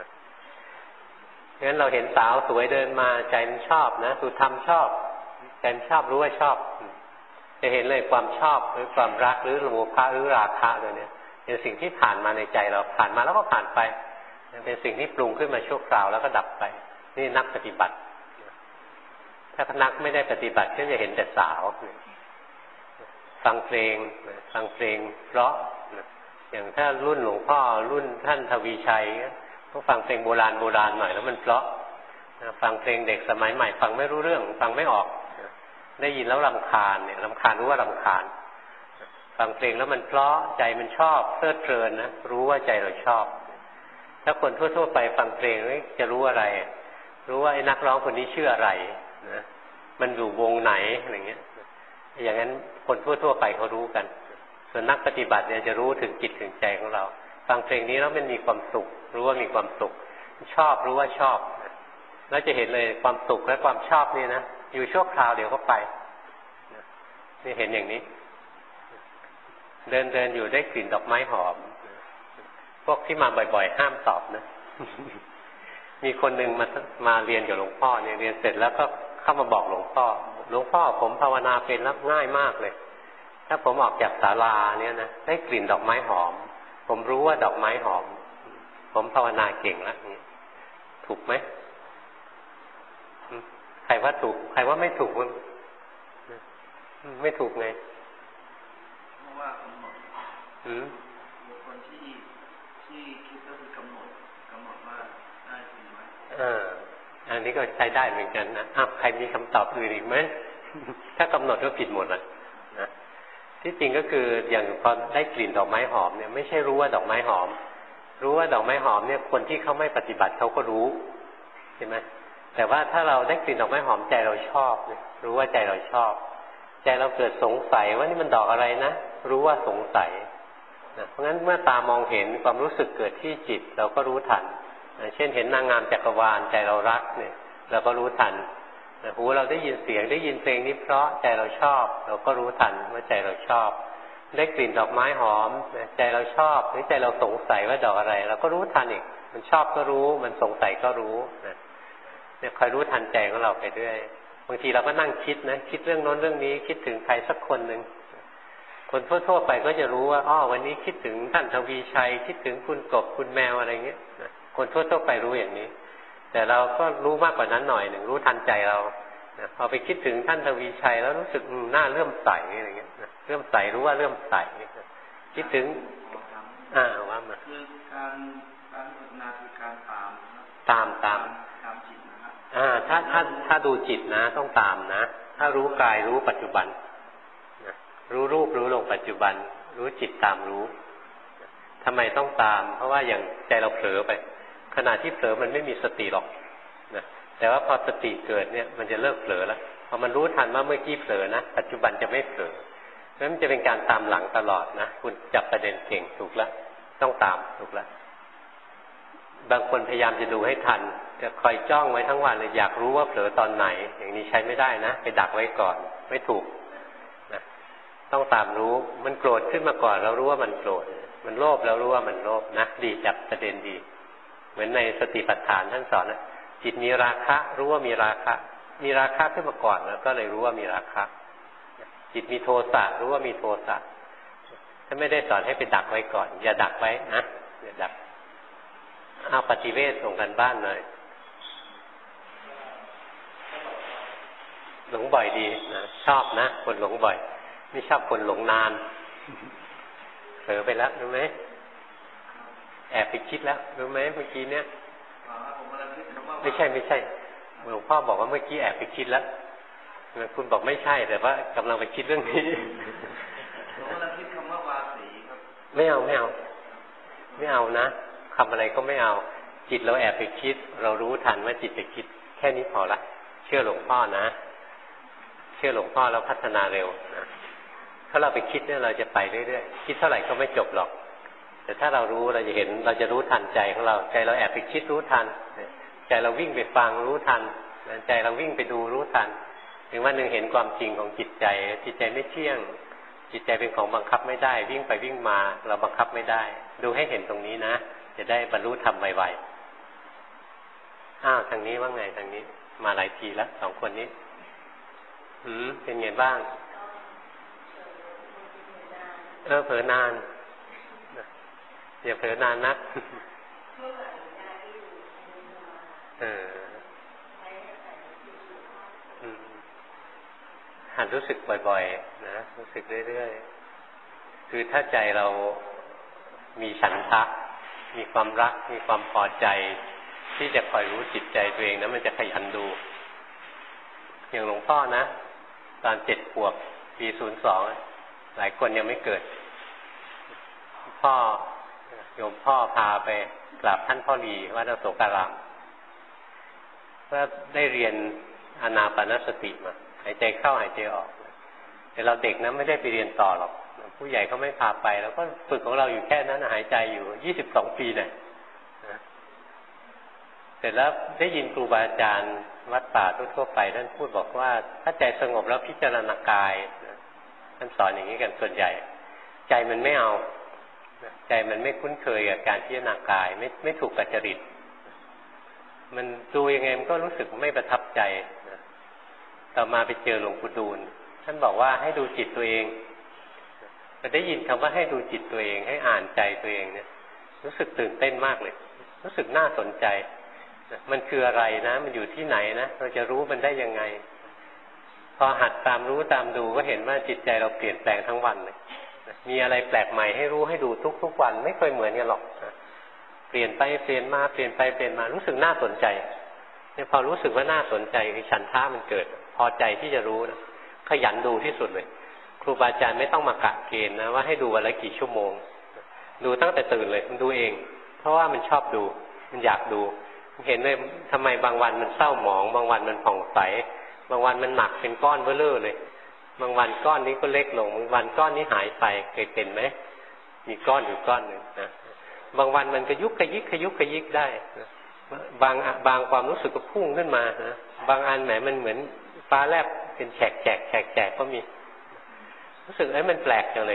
งั้นเราเห็นสาวสวยเดินมาใจมันชอบนะสุธรรมชอบใจมันชอบรู้ว่าชอบจะเห็นเลยความชอบหรือความรักหรือโลภะหรือราคะตัวนี้เป็นสิ่งที่ผ่านมาในใจเราผ่านมาแล้วก็ผ่านไปเป็นสิ่งที่ปรุงขึ้นมาชั่วคราวแล้วก็ดับไปนี่นักปฏิบัติถ้านักไม่ได้ปฏิบัติก็จะเห็นแต่สาวฟังเพลงฟังเพลงเพราะอย่างถ้ารุ่นหลวงพ่อรุ่นท่านทวีชัยก็ฟังเพลงโบราณโบราณหน่อยแล้วมันเพราะฟังเพลงเด็กสมัยใหม่ฟังไม่รู้เรื่องฟังไม่ออกได้ยินแล้วรำคาญเนี่ยรำคาญรู้ว่ารำคาญฟังเพลงแล้วมันเพราะใจมันชอบเพลิดเพลินนะรู้ว่าใจเราชอบถ้าคนทั่วๆไปฟังเพลงจะรู้อะไรรู้ว่าไอ้นักร้องคนนี้ชื่ออะไรนะมันอยู่วงไหนอะไรเงี้ยอย่างนั้นคนทั่วๆไปเขารู้กันส่วนนักปฏิบัติเนี่ยจะรู้ถึงจิตถึงใจของเราฟังเพลงนี้แล้วมันมีความสุขรู้ว่ามีความสุขชอบรู้ว่าชอบแล้วจะเห็นเลยความสุขและความชอบนี่นะอยู่ชั่วคราวเดี๋ยวก็ไปนี่เห็นอย่างนี้เดินเดินอยู่ได้กลิ่นดอกไม้หอมพวกที่มาบ่อยๆห้ามตอบนะ มีคนหนึ่งมามาเรียนกับหลวงพ่อเนี่ยเรียนเสร็จแล้วก็เข้ามาบอกหลวงพ่อหลวงพ่อผมภาวนาเป็นรับง่ายมากเลยถ้าผมออกจากศาลาเนี่ยนะได้กลิ่นดอกไม้หอมผมรู้ว่าดอกไม้หอมผมภาวนาเก่งแล้วนี่ถูกไหมใครว่าถูกใครว่าไม่ถูกมันไม่ถูกไงเพราะว่ากำหนดอืมคนที่ที่คิดก็คือกำหนดกำหนดว่าได้จริงไหมอ่าอันนี้ก็ใช้ได้เหมือนกันนะอ้าวใครมีคำตอบอื่นอีกไหม ถ้ากำหนดก็ผิดหมดเลยนะที่จริงก็คืออย่างพอได้กลิ่นดอกไม้หอมเนี่ยไม่ใช่รู้ว่าดอกไม้หอมรู้ว่าดอกไม้หอมเนี่ยคนที่เขาไม่ปฏิบัติเขาก็รู้ใช่ไหมแต่ว่าถ้าเราได้กลิ่นดอกไม้หอมใจเราชอบเนี่ยรู้ว่าใจเราชอบใจเราเกิดสงสัยว่านี่มันดอกอะไรนะรู้ว่าสงสัยนะเพราะงั้นเมื่อตามองเห็นความรู้สึกเกิดที่จิตเราก็รู้ทันนะเช่นเห็นนางงามจักรวาลใจเรารักเนี่ยเราก็รู้ทันนะหูเราได้ยินเสียงได้ยินเพลงนี้เพราะใจเราชอบเราก็รู้ทันว่าใจเราชอบได้กลิ่นดอกไม้หอมใจเราชอบหรือใจเราสงสัยว่าดอกอะไรเราก็รู้ทันอีกมันชอบก็รู้มันสงสัยก็รู้นะเนี่ยคอยรู้ทันใจของเราไปเรื่อยบางทีเราก็นั่งคิดนะคิดเรื่องโน้นเรื่องนี้คิดถึงใครสักคนหนึ่งคนทั่วๆไปก็จะรู้ว่าอ้อวันนี้คิดถึงท่านทวีชัยคิดถึงคุณกบคุณแมวอะไรเงี้ยคนทั่วๆไปรู้อย่างนี้แต่เราก็รู้มากกว่านั้นหน่อยหนึ่งรู้ทันใจเราพอไปคิดถึงท่านทวีชัยแล้วรู้สึกหน้าเลื่อมใสอะไรเงี้ยเลื่อมใสรู้ว่าเลื่อมใสคิดถึงอ่าว่ามาคือการการพัฒนาคือการตามตามตามตามจิตนะครับอ่าถ้าถ้าถ้าดูจิตนะต้องตามนะถ้ารู้กายรู้ปัจจุบันรู้รูปรู้ลงปัจจุบันรู้จิตตามรู้ทำไมต้องตามเพราะว่าอย่างใจเราเผลอไปขณะที่เผลอมันไม่มีสติหรอกนะแต่ว่าพอสติเกิดเนี่ยมันจะเลิกเผลอแล้วพอมันรู้ทันว่าเมื่อกี้เผลอนะปัจจุบันจะไม่เผลอเพราะฉะนั้นมันจะเป็นการตามหลังตลอดนะคุณจับประเด็นเก่งถูกแล้วต้องตามถูกแล้วบางคนพยายามจะดูให้ทันจะคอยจ้องไว้ทั้งวันเลยอยากรู้ว่าเผลอตอนไหนอย่างนี้ใช้ไม่ได้นะไปดักไว้ก่อนไม่ถูกนะต้องตามรู้มันโกรธขึ้นมาก่อนเรารู้ว่ามันโกรธมันโลภแล้วรู้ว่ามันโลภนะดีจับประเด็นดีเหมือนในสติปัฏฐานท่านสอนนะจิตมีราคะรู้ว่ามีราคะมีราคะขึ้นมาก่อนแล้วก็เลยรู้ว่ามีราคะจิตมีโทสะรู้ว่ามีโทสะถ้าไม่ได้สอนให้ไปดักไว้ก่อนอย่าดักไว้นะอย่าดักเอาปฏิเวทส่งกันบ้านหน่อยหลงบ่อยดีนะชอบนะคนหลงบ่อยไม่ชอบคนหลงนานเผลอไปแล้วรู้ไหมแอบไปคิดแล้วรู้ไหมเมื่อกี้เนี้ยไม่ใช่ไม่ใช่หลวงพ่อบอกว่าเมื่อกี้แอบไปคิดแล้วคุณบอกไม่ใช่แต่ว่ากำลังไปคิดเรื่องนี้ผมกำลังคิดคำว่าวาสีครับไม่เอาไม่เอาไม่เอานะคำอะไรก็ไม่เอาจิตเราแอบไปคิดเรารู้ทันว่าจิตไปคิดแค่นี้พอละเชื่อหลวงพ่อนะเชื่อหลวงพ่อแล้วพัฒนาเร็วนะถ้าเราไปคิดเนี่ยเราจะไปเรื่อยๆคิดเท่าไหร่ก็ไม่จบหรอกแต่ถ้าเรารู้เราจะเห็นเราจะรู้ทันใจของเราใจเราแอบไปคิดรู้ทันใจเราวิ่งไปฟังรู้ทันใจเราวิ่งไปดูรู้ทันถึงวันหนึ่งเห็นความจริงของจิตใจจิตใจไม่เที่ยงจิตใจเป็นของบังคับไม่ได้วิ่งไปวิ่งมาเราบังคับไม่ได้ดูให้เห็นตรงนี้นะจะได้บรรลุธรรมไวๆอ้าวทางนี้ว่าไงทางนี้มาหลายทีแล้วสองคนนี้หืมเป็นไงบ้างเออเผลอนานอย่าเผลอนานนักเออหัดรู้สึกบ่อยๆนะรู้สึกเรื่อยๆคือถ้าใจเรามีฉันทะมีความรักมีความพอใจที่จะคอยรู้จิตใจตัวเองนะมันจะขยันดูอย่างหลวงพ่อนะตอนเจ็ดขวบปีศูนย์สองหลายคนยังไม่เกิดพ่อโยมพ่อพาไปกราบท่านพ่อรีวัดอโศการามก็ได้เรียนอานาปานสติมาหายใจเข้าหายใจออกแต่เราเด็กนะไม่ได้ไปเรียนต่อหรอกผู้ใหญ่เขาไม่พาไปแล้วก็ฝึกของเราอยู่แค่นั้นหายใจอยู่ยี่สิบสองปีเนี่ยเสร็จแล้วได้ยินครูบาอาจารย์วัดป่าทั่วๆไปท่านพูดบอกว่าถ้าใจสงบแล้วพิจารณากายท่านสอนอย่างนี้กันส่วนใหญ่ใจมันไม่เอาใจมันไม่คุ้นเคยกับการพิจารณากายไม่ไม่ถูกกับจริตมันดูยังไงมันก็รู้สึกไม่ประทับใจต่อมาไปเจอหลวงปู่ดูลท่านบอกว่าให้ดูจิตตัวเองแต่ได้ยินคำว่าให้ดูจิตตัวเองให้อ่านใจตัวเองเนี่ยรู้สึกตื่นเต้นมากเลยรู้สึกน่าสนใจมันคืออะไรนะมันอยู่ที่ไหนนะเราจะรู้มันได้ยังไงพอหัดตามรู้ตามดูก็เห็นว่าจิตใจเราเปลี่ยนแปลงทั้งวันเลยมีอะไรแปลกใหม่ให้รู้ให้ดูทุกๆวันไม่เคยเหมือนกันหรอกเปลี่ยนไปเปลี่ยนมาเปลี่ยนไปเปลี่ยนมารู้สึกน่าสนใจเนี่ยพอรู้สึกว่าน่าสนใจคือฉันทะมันเกิดพอใจที่จะรู้นะขยันดูที่สุดเลยครูบาอาจารย์ไม่ต้องมากะเกณฑ์นะว่าให้ดูวันละกี่ชั่วโมงดูตั้งแต่ตื่นเลยมันดูเองเพราะว่ามันชอบดูมันอยากดูเห็นเลยทำไมบางวันมันเศร้าหมองบางวันมันผ่องใสบางวันมันหนักเป็นก้อนเบ้อเร่อเลยบางวันก้อนนี้ก็เล็กลงบางวันก้อนนี้หายไปเคยเป็นไหมมีก้อนอยู่ก้อนหนึ่งนะบางวันมันกระยุกกระยิกกระยุกกระยิกได้นะบางบางความรู้สึกก็พุ่งขึ้นมานะบางอันแหมมันเหมือนฟ้าแลบเป็นแฉกแฉกแฉกแฉกก็มีรู้สึกไอ้มันแปลกจังเลย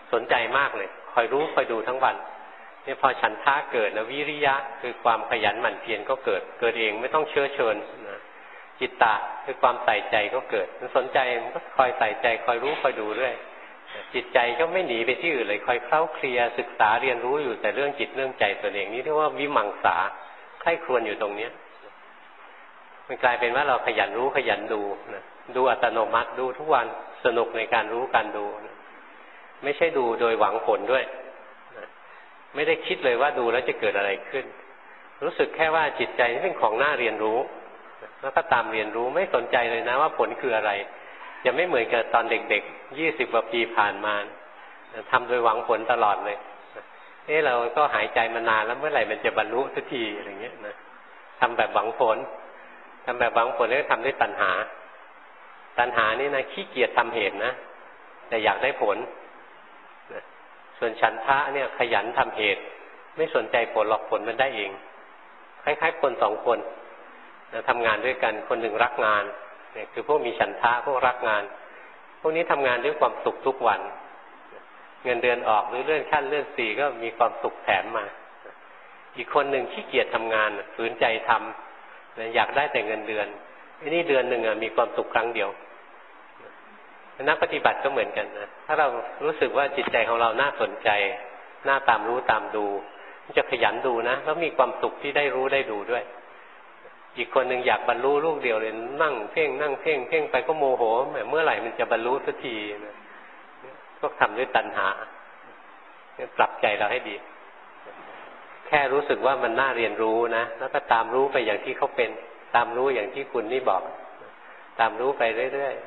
สนใจมากเลยคอยรู้คอยดูทั้งวันนี่พอฉันทะเกิดนะวิริยะคือความขยันหมั่นเพียรก็เกิดเกิดเองไม่ต้องเชื้อเชิญนะจิตตะคือความใส่ใจก็เกิดมันสนใจมันก็คอยใส่ใจคอยรู้คอยดูเรื่อยจิตใจก็ไม่หนีไปที่อื่นเลยคอยเคล้าเคลียศึกษาเรียนรู้อยู่แต่เรื่องจิตเรื่องใจตัวเองนี่เรียกว่าวิมังสาใคร่ครวญอยู่ตรงเนี้ยมันกลายเป็นว่าเราขยันรู้ขยันดูนะดูอัตโนมัติดูทุกวันสนุกในการรู้การดูนะไม่ใช่ดูโดยหวังผลด้วยนะไม่ได้คิดเลยว่าดูแล้วจะเกิดอะไรขึ้นรู้สึกแค่ว่าจิตใจนี่เป็นของน่าเรียนรู้แล้วก็ตามเรียนรู้ไม่สนใจเลยนะว่าผลคืออะไรจะไม่เหมือนกับตอนเด็กๆยี่สิบกว่าปีผ่านมาทำโดยหวังผลตลอดเลยเอ๊ะเราก็หายใจมานานแล้วเมื่อไหร่มันจะบรรลุสักทีอะไรเงี้ยนะทำแบบหวังผลทำแบบหวังผลแล้วทำด้วยตัณหาตัณหานี่นะขี้เกียจทำเหตุนะแต่อยากได้ผลนะส่วนฉันทะเนี่ยขยันทำเหตุไม่สนใจผลหรอกผลมันได้เองคล้ายๆคนสองคนนะทำงานด้วยกันคนหนึ่งรักงานเนี่ยคือพวกมีฉันทะพวกรักงานพวกนี้ทำงานด้วยความสุขทุกวันเงินเดือนออกหรือเลื่อนขั้นเลื่อนสี่ก็มีความสุขแถมมาอีกคนหนึ่งขี้เกียจทำงานฝืนใจทำอยากได้แต่เงินเดือนไอ้นี่เดือนหนึ่งมีความสุขครั้งเดียวนักปฏิบัติก็เหมือนกันนะถ้าเรารู้สึกว่าจิตใจของเราน่าสนใจน่าตามรู้ตามดูจะขยันดูนะแล้วมีความสุขที่ได้รู้ได้ดูด้วยอีกคนหนึ่งอยากบรรลุลูกเดียวเลยนั่งเพ่งนั่งเพ่งเพ่งไปก็โมโหแหมเมื่อไหร่มันจะบรรลุสักทีนะก็ทำด้วยตัณหาปรับใจเราให้ดีแค่รู้สึกว่ามันน่าเรียนรู้นะแล้วก็ตามรู้ไปอย่างที่เขาเป็นตามรู้อย่างที่คุณนี่บอกตามรู้ไปเรื่อย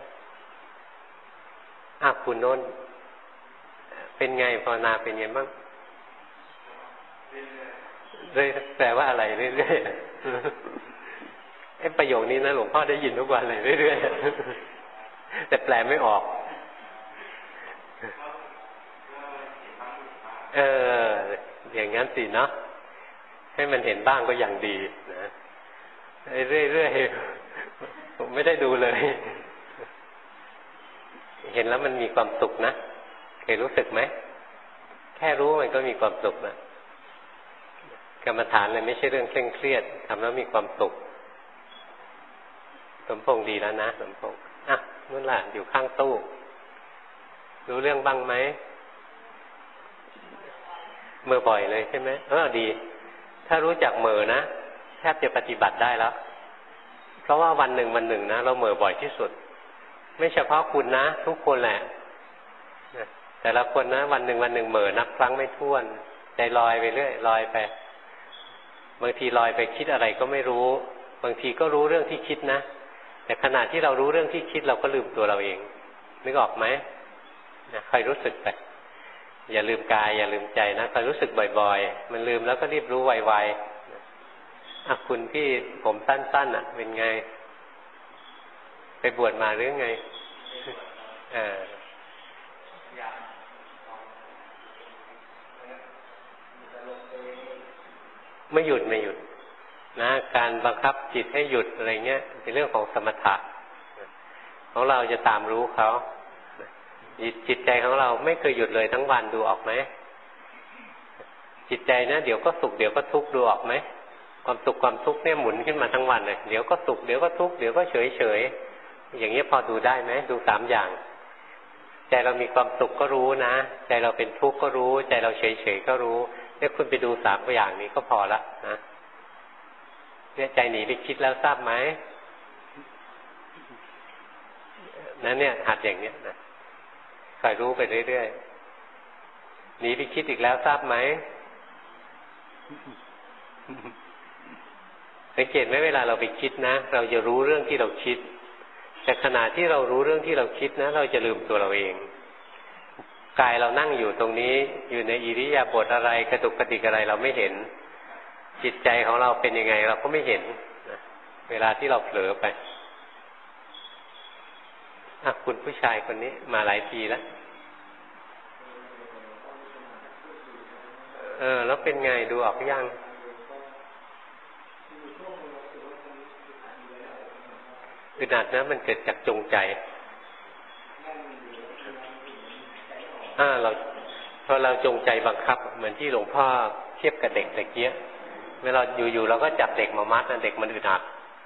ๆอ้าวคุณโน้นเป็นไงภาวนาเป็นไงบ้างเรื่อยแปลว่าอะไรเรื่อยๆไอ้ประโยคนี้นะหลวงพ่อได้ยินทุกวันเลยเรื่อยๆแต่แปลไม่ออกเอออย่างงั้นสิเนาะให้มันเห็นบ้างก็อย่างดีนะเรื่อยๆผมไม่ได้ดูเลยเห็นแล้วมันมีความสุขนะเคยรู้สึกไหมแค่รู้มันก็มีความสุขนะกรรมฐานเลยไม่ใช่เรื่องเคร่งเครียดทำแล้วมีความสุขสมพงษ์ดีแล้วนะสมพงษ์อ่ะนู่นล่ะอยู่ข้างตู้รู้เรื่องบ้างไหมเมื่อบ่อยเลยใช่ไหมเออดีถ้ารู้จักเหม่อนะแทบจะปฏิบัติได้แล้วเพราะว่าวันหนึ่งวันหนึ่งนะเราเหม่อบ่อยที่สุดไม่เฉพาะคุณนะทุกคนแหละแต่ละคนนะวันหนึ่งวันหนึ่งเหม่อนับครั้งไม่ถ้วนใจลอยไปเรื่อยลอยไปบางทีลอยไปคิดอะไรก็ไม่รู้บางทีก็รู้เรื่องที่คิดนะแต่ขณะที่เรารู้เรื่องที่คิดเราก็ลืมตัวเราเองนึกออกไหมนะคอยรู้สึกไปอย่าลืมกายอย่าลืมใจนะคอยรู้สึกบ่อยๆมันลืมแล้วก็รีบรู้ไวๆอ่ะคุณพี่ผมสั้นๆอ่ะเป็นไงไปบวชมาหรือไงเออไม่หยุดไม่หยุดนะการบังคับจิตให้หยุดอะไรเงี้ยเป็นเรื่องของสมถะของเราจะตามรู้เขาจิตใจของเราไม่เคยหยุดเลยทั้งวันดูออกไหมจิตใจนะเดี๋ยวก็สุขเดี๋ยวก็ทุกข์ดูออกไหมความสุขความทุกข์เนี่ยหมุนขึ้นมาทั้งวันเลยเดี๋ยวก็สุขเดี๋ยวก็ทุกข์เดี๋ยวก็เฉยเฉยอย่างนี้พอดูได้ไหมดูสามอย่างใจเรามีความสุขก็รู้นะใจเราเป็นทุกข์ก็รู้ใจเราเฉยเฉยก็รู้เนี่ยคุณไปดูสามอย่างนี้ก็พอละนะเนี่ยใจหนีไปคิดแล้วทราบไหมนั่นเนี่ยหัดอย่างเนี้ยนะคอยรู้ไปเรื่อยๆหนีไปคิดอีกแล้วทราบไหมสังเกตไหมเวลาเราไปคิดนะเราจะรู้เรื่องที่เราคิดแต่ขณะที่เรารู้เรื่องที่เราคิดนะเราจะลืมตัวเราเองกายเรานั่งอยู่ตรงนี้อยู่ในอิริยาบถอะไรกระตุกกระดิกอะไรเราไม่เห็นจิตใจของเราเป็นยังไงเราก็ไม่เห็นนะเวลาที่เราเผลอไปอ่ะคุณผู้ชายคนนี้มาหลายปีแล้วเออแล้วเป็นไงดูออกยังอึดอัดนะมันเกิดจากจงใจอ่าเราพอเราจงใจบังคับเหมือนที่หลวงพ่อเทียบกับเด็กตะเกียเวลาอยู่ๆเราก็จับเด็กมามัดนะเด็กมันอึดอัด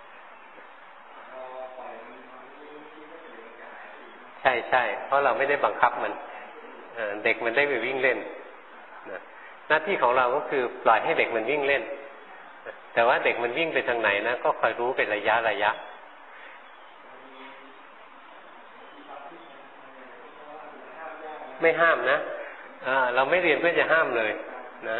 ใช่ใช่เพราะเราไม่ได้บังคับมันเด็กมันได้ไปวิ่งเล่นหน้าที่ของเราก็คือปล่อยให้เด็กมันวิ่งเล่นแต่ว่าเด็กมันวิ่งไปทางไหนนะก็คอยรู้เป็นระยะระยะไม่ห้ามนะเราไม่เรียนเพื่อจะห้ามเลยนะ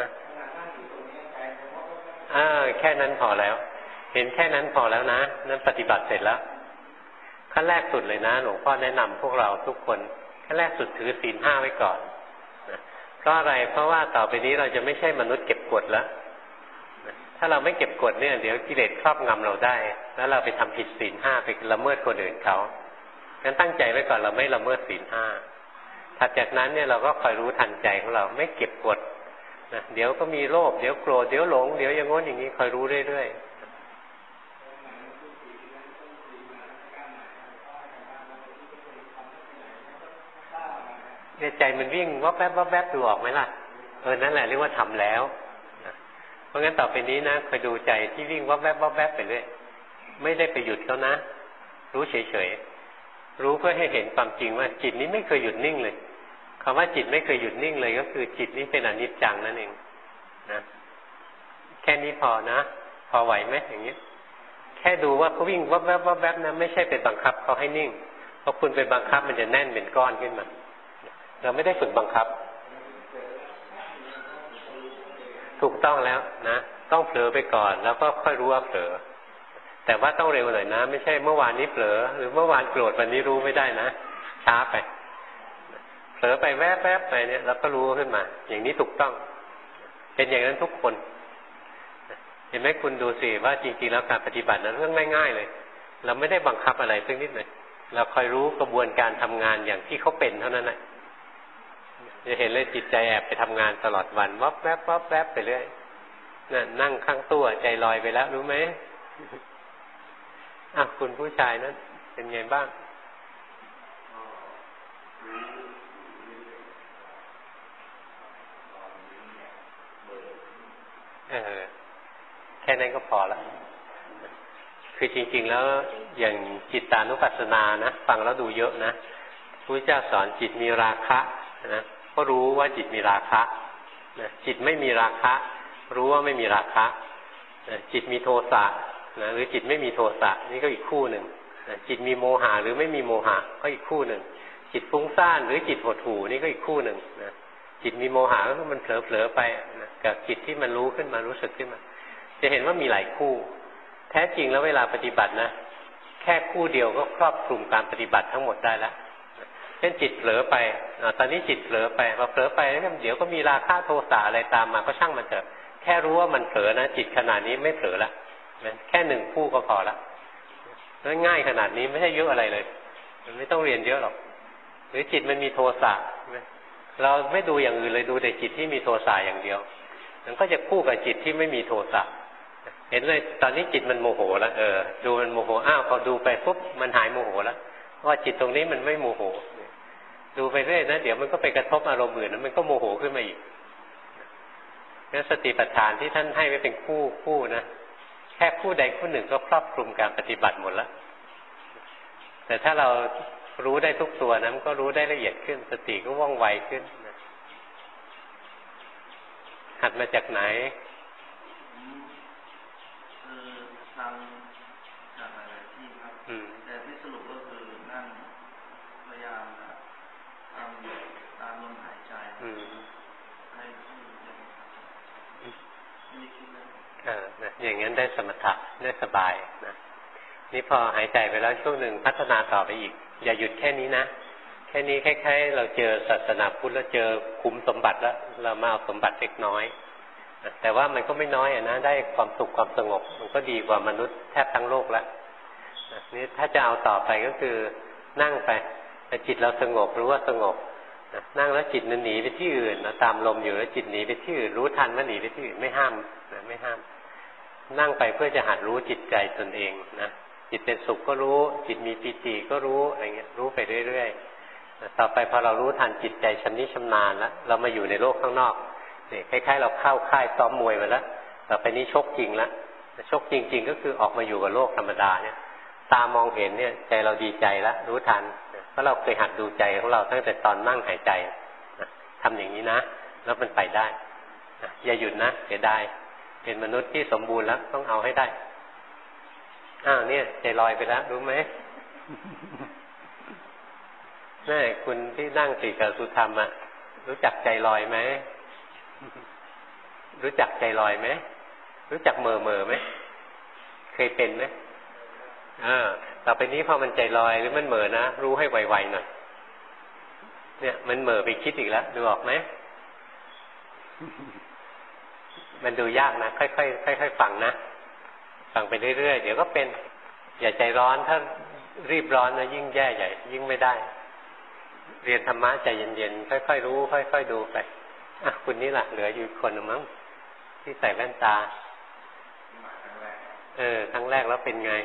แค่นั้นพอแล้วเห็นแค่นั้นพอแล้วนะนั้นปฏิบัติเสร็จแล้วขั้นแรกสุดเลยนะหลวงพ่อแนะนำพวกเราทุกคนขั้นแรกสุดถือศีลห้าไว้ก่อนนะเพราะอะไรเพราะว่าต่อไปนี้เราจะไม่ใช่มนุษย์เก็บกดแล้วนะถ้าเราไม่เก็บกดเนี่ยเดี๋ยวกิเลสครอบงำเราได้แล้วเราไปทำผิดศีลห้าไปละเมิดคนอื่นเขางั้นตั้งใจไว้ก่อนเราไม่ละเมิดศีลห้าถัดจากนั้นเนี่ยเราก็คอยรู้ทันใจของเราไม่เก็บกดนะเดี๋ยวก็มีโลภเดี๋ยวโกรธเดี๋ยวหลงเดี๋ยวอย่างโน้นอย่างนี้คอยรู้เรื่อยๆใจมันวิ่งวับแวบวับแวบดูออกไหมล่ะเออนั่นแหละเรียกว่าทำแล้วนะเพราะงั้นต่อไปนี้นะคอยดูใจที่วิ่งวับแวบวับแวบไปเรื่อยไม่ได้ไปหยุดเขานะรู้เฉยๆรู้เพื่อให้เห็นความจริงว่าจิตนี้ไม่เคยหยุดนิ่งเลยคำว่าจิตไม่เคยหยุดนิ่งเลยก็คือจิตนี้เป็นอนิจจังนั่นเองนะแค่นี้พอนะพอไหวไหมอย่างนี้แค่ดูว่าเขาวิ่งวับแวบวับแวบนะไม่ใช่เป็นบังคับเขาให้นิ่งเพราะคุณเป็นบังคับมันจะแน่นเป็นก้อนขึ้นมาเราไม่ได้ฝึกบังคับถูกต้องแล้วนะต้องเผลอไปก่อนแล้วก็ค่อยรู้ว่าเผลอแต่ว่าต้องเร็วหน่อยนะไม่ใช่เมื่อวานนี้เผลอหรือเมื่อวานโกรธวันนี้รู้ไม่ได้นะช้าไปเผลอไปแวบแวบไปเนี่ยแล้วก็รู้ขึ้นมาอย่างนี้ถูกต้องเป็นอย่างนั้นทุกคนเห็นไหมคุณดูสิว่าจริงๆแล้วการปฏิบัตินั้นเรื่องง่ายๆเลยเราไม่ได้บังคับอะไรสักนิดเลยเราคอยรู้กระบวนการทำงานอย่างที่เขาเป็นเท่านั้นแหละจะเห็นเลยจิตใจแอบไปทำงานตลอดวันวับแวบวับแวบไปเรื่อยนั่งข้างตู้ใจลอยไปแล้วรู้ไหมอ่ะคุณผู้ชายนั้นเป็นไงบ้างเออแค่นั้นก็พอละคือจริงๆแล้วอย่างจิตตานุปัสสนานะฟังแล้วดูเยอะนะพระพุทธเจ้าสอนจิตมีราคะนะก็รู้ว่าจิตมีราคะนะจิตไม่มีราคะรู้ว่าไม่มีราคะนะจิตมีโทสะนะหรือจิตไม่มีโทสะนี่ก็อีกคู่หนึ่งนะจิตมีโมหะหรือไม่มีโมหะก็อีกคู่หนึ่งจิตฟุ้งซ่านหรือจิตหดหู่นี่ก็อีกคู่หนึ่งนะจิตมีโมหะก็คือมันเผลอๆไปนะกับจิตที่มันรู้ขึ้นมารู้สึกขึ้นมาจะเห็นว่ามีหลายคู่แท้จริงแล้วเวลาปฏิบัตินะแค่คู่เดียวก็ครอบคลุมการปฏิบัติทั้งหมดได้แล้วเช่นจิตเผลอไปตอนนี้จิตเผลอไปพอเผลอไปแล้วเดี๋ยวก็มีราคะโทสะอะไรตามมาก็ช่างมันเถอะแค่รู้ว่ามันเผลอนะจิตขนาดนี้ไม่เผลอละแค่หนึ่งคู่ก็พอละง่ายขนาดนี้ไม่ใช่เยอะอะไรเลยมันไม่ต้องเรียนเยอะหรอกหรือจิตมันมีโทสะเราไม่ดูอย่างอื่นเลยดูแต่จิตที่มีโทสะอย่างเดียวมันก็จะคู่กับจิตที่ไม่มีโทสะเห็นเลยตอนนี้จิตมันโมโหแล้วเออดูมันโมโหอ้าวพอดูไปปุ๊บมันหายโมโหแล้วว่าจิตตรงนี้มันไม่โมโหดูไปเรื่อยนะเดี๋ยวมันก็ไปกระทบอารมณ์อื่นแล้วมันก็โมโหขึ้นมาอีกงั้นสติปัฏฐานที่ท่านให้ไว้เป็นคู่คู่นะแค่คู่ใดคู่หนึ่งก็ครอบคลุมการปฏิบัติหมดแล้วแต่ถ้าเรารู้ได้ทุกตัวนะมันก็รู้ได้ละเอียดขึ้นสติก็ว่องไวขึ้นนะหัดมาจากไหนทางจากหลายๆที่ครับแต่ที่สรุปก็คือนั่งพยายามทำตามลมหายใจให้ที่ไม่คิดเลยเออนะอย่างนั้นได้สมถะได้สบายนะนี่พอหายใจไปแล้วช่วงหนึ่งพัฒนาต่อไปอีกอย่าหยุดแค่นี้นะแค่นี้คล้ายๆเราเจอศาสนาพุทธแล้วเจอคุ้มสมบัติแล้วเรามาเอาสมบัติเล็กน้อยแต่ว่ามันก็ไม่น้อยอ่ะนะได้ความสุขความสงบมันก็ดีกว่ามนุษย์แทบทั้งโลกแล้วนี่ถ้าจะเอาต่อไปก็คือนั่งไปแต่จิตเราสงบรู้ว่าสงบนั่งแล้วจิตมันหนีไปที่อื่นนะตามลมอยู่แล้วจิตหนีไปที่อื่นรู้ทันว่าหนีไปที่อื่นไม่ห้ามนะไม่ห้ามนั่งไปเพื่อจะหัดรู้จิตใจตนเองนะจิตเป็นสุขก็รู้จิตมีปีติก็รู้อะไรเงี้ยรู้ไปเรื่อยๆต่อไปพอเรารู้ทันจิตใจชำนิชำนาญแล้วเรามาอยู่ในโลกข้างนอกนี่คล้ายๆเราเข้าค่ายซ้อมมวยมาแล้วต่อไปนี้ชกจริงแล้วชกจริงๆก็คือออกมาอยู่กับโลกธรรมดาเนี่ยตามองเห็นเนี่ยใจเราดีใจแล้วรู้ทันเพราะเราเคยหัดดูใจของเราตั้งแต่ตอนนั่งหายใจทำอย่างนี้นะแล้วมันไปได้อย่าหยุดนะเสียดายเป็นมนุษย์ที่สมบูรณ์แล้วต้องเอาให้ได้อ้าวเนี่ยใจลอยไปแล้วรู้ไหมนี่คุณที่นั่งสี่กับสุธรรมอะรู้จักใจลอยไหมรู้จักใจลอยไหมรู้จักเมอเมอไหมเคยเป็นไหมอ่าต่อไปนี้พอมันใจลอยหรือมันเหม่อนะรู้ให้ไวๆหน่อยเนี่ยมันเหม่อไปคิดอีกแล้วดูออกไหมมันดูยากนะค่อยๆค่อยๆฟังนะฟังไปเรื่อยๆเดี๋ยวก็เป็นอย่าใจร้อนถ้ารีบร้อนนะยิ่งแย่ใหญ่ยิ่งไม่ได้เรียนธรรมะใจเย็นๆค่อยๆรู้ค่อยๆดูไปอ่ะคุณนี่แหละเหลืออยู่คนนึงมั้งที่ใส่แว่นตาเออครั้งแรกแล้วเป็นไง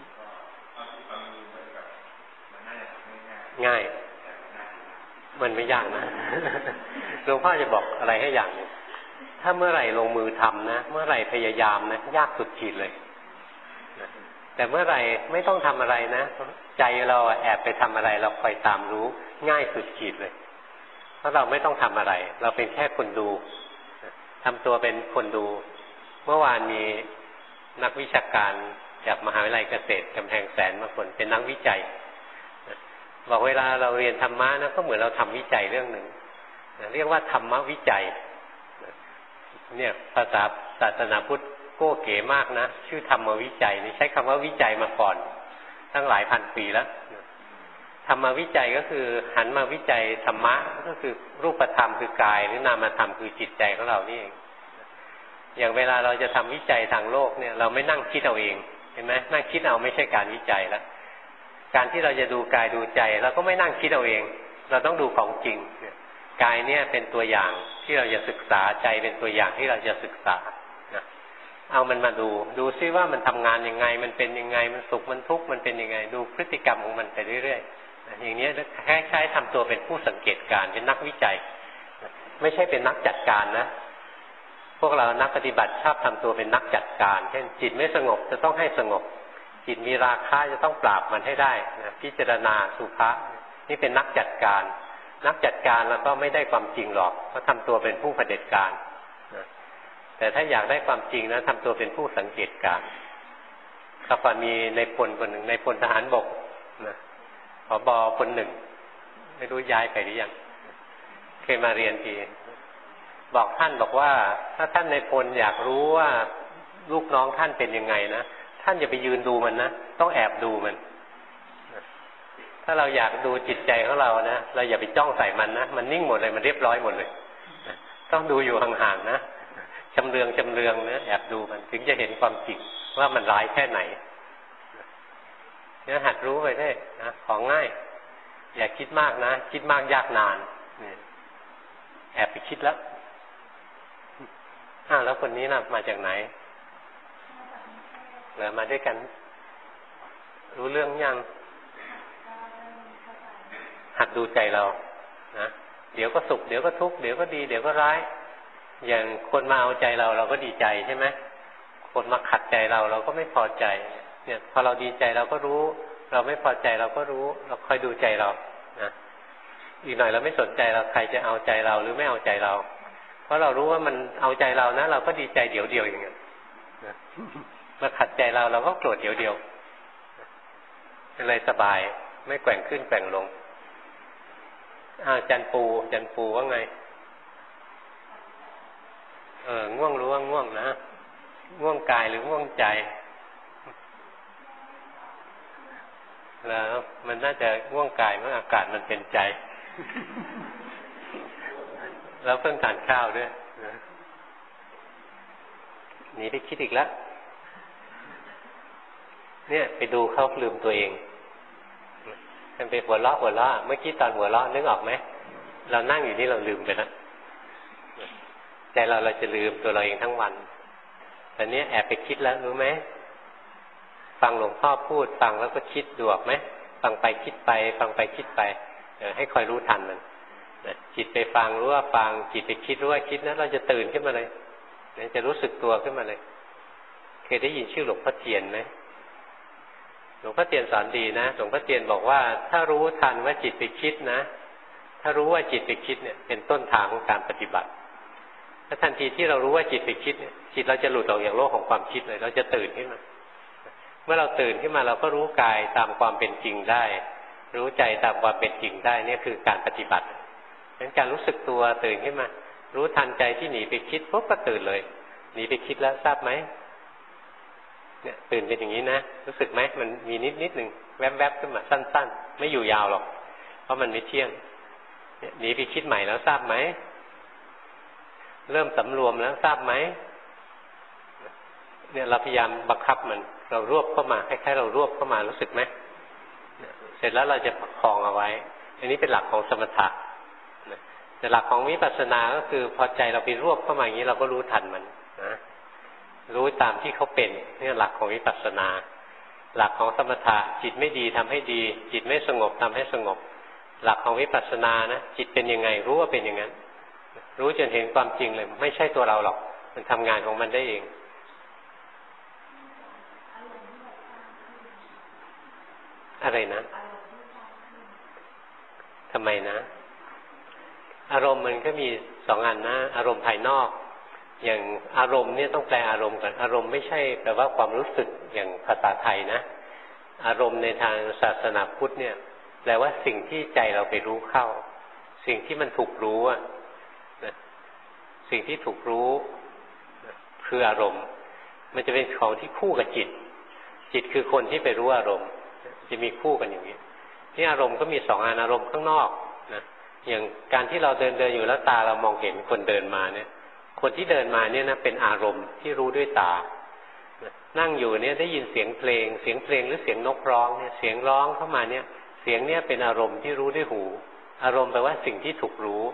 ง่ายมันไม่ยากนะหลวงพ่อจะบอกอะไรให้อย่างนึงถ้าเมื่อไหร่ลงมือทำนะเมื่อไหร่พยายามนะยากสุดขีดเลยแต่เมื่อไหร่ไม่ต้องทำอะไรนะใจเราแอบไปทำอะไรเราคอยตามรู้ง่ายสุดขีดเลยเพราะเราไม่ต้องทำอะไรเราเป็นแค่คนดูทำตัวเป็นคนดูเมื่อวานมีนักวิชาการจากมหาวิทยาลัยเกษตรกำแพงแสนบางคนเป็นนักวิจัยบอกเวลาเราเรียนธรรมะนะก็เหมือนเราทำวิจัยเรื่องหนึ่งเรียกว่าธรรมวิจัยเนี่ยภาษาศาสนาพุทธโก้เก๋มากนะชื่อธรรมวิจัยนี่ใช้คำว่าวิจัยมาก่อนตั้งหลายพันปีแล้วธรรมวิจัยก็คือหันมาวิจัยธรรมะก็คือรูปธรรมคือกายหรือนามธรรมคือจิตใจของเรานี่เองอย่างเวลาเราจะทำวิจัยทางโลกเนี่ยเราไม่นั่งคิดเอาเองเห็นไหมนั่งคิดเอาไม่ใช่การวิจัยแล้วการที่เราจะดูกายดูใจเราก็ไม่นั่งคิดเอาเองเราต้องดูของจริงกายเนี่ยเป็นตัวอย่างที่เราจะศึกษาใจเป็นตัวอย่างที่เราจะศึกษานะเอามันมาดูดูซิว่ามันทำงานยังไงมันเป็นยังไงมันสุขมันทุกข์มันเป็นยังไงดูพฤติกรรมของมันไปเรื่อยๆนะอย่างนี้คล้ายๆทำตัวเป็นผู้สังเกตการเป็นนักวิจัยไม่ใช่เป็นนักจัดการนะพวกเรานักปฏิบัติชอบทำตัวเป็นนักจัดการเช่นจิตไม่สงบจะต้องให้สงบจิตมีราคะจะต้องปราบมันให้ได้นะพิจารณาสุภะนี่เป็นนักจัดการนักจัดการแล้วก็ไม่ได้ความจริงหรอกเพราะทำตัวเป็นผู้เผด็จการนะแต่ถ้าอยากได้ความจริงนะทำตัวเป็นผู้สังเกตการข้าพเจ้ามีในพลคนหนึ่งในพลทหารบกนะผบ.คนหนึ่งไม่รู้ย้ายไปหรือยังเคยมาเรียนทีบอกท่านบอกว่าถ้าท่านในพลอยากรู้ว่าลูกน้องท่านเป็นยังไงนะท่านอย่าไปยืนดูมันนะต้องแอบดูมันถ้าเราอยากดูจิตใจของเรานะเราอย่าไปจ้องใส่มันนะมันนิ่งหมดเลยมันเรียบร้อยหมดเลยต้องดูอยู่ห่างๆนะจำเรืองจำเรืองนะแอบดูมันถึงจะเห็นความจริงว่ามันร้ายแค่ไหนเนี่ยหัดรู้ไปได้นะของง่ายอย่าคิดมากนะคิดมากยากนานแอบไปคิดแล้วอ้าวแล้วคนนี้นะมาจากไหนเหลือมาด้วยกันรู้เรื่องยังหัดดูใจเรานะเดี๋ยวก็สุขเดี๋ยวก็ทุกข์เดี๋ยวก็ดีเดี๋ยวก็ร้ายอย่างคนมาเอาใจเราเราก็ดีใจใช่ไหมคนมาขัดใจเราเราก็ไม่พอใจเนี่ยพอเราดีใจเราก็รู้เราไม่พอใจเราก็รู้เราคอยดูใจเรานะอีกหน่อยเราไม่สนใจเราใครจะเอาใจเราหรือไม่เอาใจเราเพราะเรารู้ว่ามันเอาใจเรานะเราก็ดีใจเดี๋ยวเดียวอย่างเงี้ยมาขัดใจเราเราก็โกรธเดี๋ยวเดียวเป็นไรสบายไม่แกว่งขึ้นแกว่งลงอ้าวจันปูจันปูว่าไงเออง่วงรู้ว่าง่วงนะง่วงกายหรือง่วงใจแล้วมันน่าจะง่วงกายเมื่ออากาศมันเป็นใจแล้วเพิ่งทานข้าวด้วยหนีไปคิดอีกแล้วเนี่ยไปดูเขาลืมตัวเองมันไปหัวเราะหัวเราะเมื่อกี้ตอนหัวเราะนึกออกไหมเรานั่งอยู่นี่เราลืมไปแล้วใจเราเราจะลืมตัวเราเองทั้งวันแต่นี้แอบไปคิดแล้วรู้ไหมฟังหลวงพ่อพูดฟังแล้วก็คิดดูออกไหมฟังไปคิดไปฟังไปคิดไปให้คอยรู้ทันมันนะจิตไปฟังรู้ว่าฟังจิตไปคิดรู้ว่าคิดนะเราจะตื่นขึ้นมาเลยนะจะรู้สึกตัวขึ้นมาเลยเคยได้ยินชื่อหลวงพ่อเทียนไหมหลวงพ่อเทียนสอนดีนะหลวงพ่อเทียนบอกว่าถ้ารู้ทันว่าจิตไปคิดนะถ้ารู้ว่าจิตไปคิดเนี่ยเป็นต้นทางของการปฏิบัติถ้าทันทีที่เรารู้ว่าจิตไปคิดเนี่ยจิตเราจะหลุดออกจากโลกของความคิดเลยเราจะตื่นขึ้นมาเมื่อเราตื่นขึ้นมาเราก็รู้กายตามความเป็นจริงได้รู้ใจตามความเป็นจริงได้เนี่ยคือการปฏิบัติงั้นการรู้สึกตัวตื่นขึ้นมารู้ทันใจที่หนีไปคิดปุ๊บก็ตื่นเลยหนีไปคิดแล้วทราบไหมเนี่ยตื่นเป็นอย่างนี้นะรู้สึกไหมมันมีนิดนิดหนึ่งแวบๆขึ้นมาสั้นๆไม่อยู่ยาวหรอกเพราะมันไม่เที่ยงหนีไปคิดใหม่แล้วทราบไหมเริ่มสำรวมแล้วทราบไหมเนี่ยเราพยายามบังคับมันเรารวบเข้ามาคล้ายๆเรารวบเข้ามารู้สึกไหมเสร็จแล้วเราจะประคองเอาไว้อันนี้เป็นหลักของสมถะแต่หลักของวิปัสสนาก็คือพอใจเราไปรวบเข้ามาอย่างนี้เราก็รู้ทันมันนะรู้ตามที่เขาเป็นนี่หลักของวิปัสสนาหลักของสมถะจิตไม่ดีทำให้ดีจิตไม่สงบทำให้สงบหลักของวิปัสสนานะจิตเป็นยังไงรู้ว่าเป็นอย่างนั้นรู้จนเห็นความจริงเลยไม่ใช่ตัวเราหรอกมันทำงานของมันได้เองอะไรนะทำไมนะอารมณ์มันก็มีสองอันนะอารมณ์ภายนอกอย่างอารมณ์เนี่ยต้องแปลอารมณ์ก่อนอารมณ์ไม่ใช่แปลว่าความรู้สึกอย่างภาษาไทยนะอารมณ์ในทางศาสนาพุทธเนี่ยแปลว่าสิ่งที่ใจเราไปรู้เข้าสิ่งที่มันถูกรู้อ่ะนะสิ่งที่ถูกรู้นะคืออารมณ์มันจะเป็นของที่คู่กับจิตจิตคือคนที่ไปรู้อารมณ์จะมีคู่กันอย่างนี้ที่อารมณ์ก็มีสองอันอารมณ์ข้างนอกนะอย่างการที่เราเดินเดินอยู่แล้วตาเรามองเห็นคนเดินมาเนี่ยคนที่เดินมาเนี่ยนะเป็นอารมณ์ที่รู้ด้วยตานั่งอยู่เนี่ยได้ยินเสียงเพลงเสียงเพลงหรือเสียงนกร้องเนี่ยเสียงร้องเข้ามาเนี่ยเสียงเนี่ยเป็นอารมณ์ที่รู้ด้วยหูอารมณ์แปลว่าสิ่งที่ถูกรู้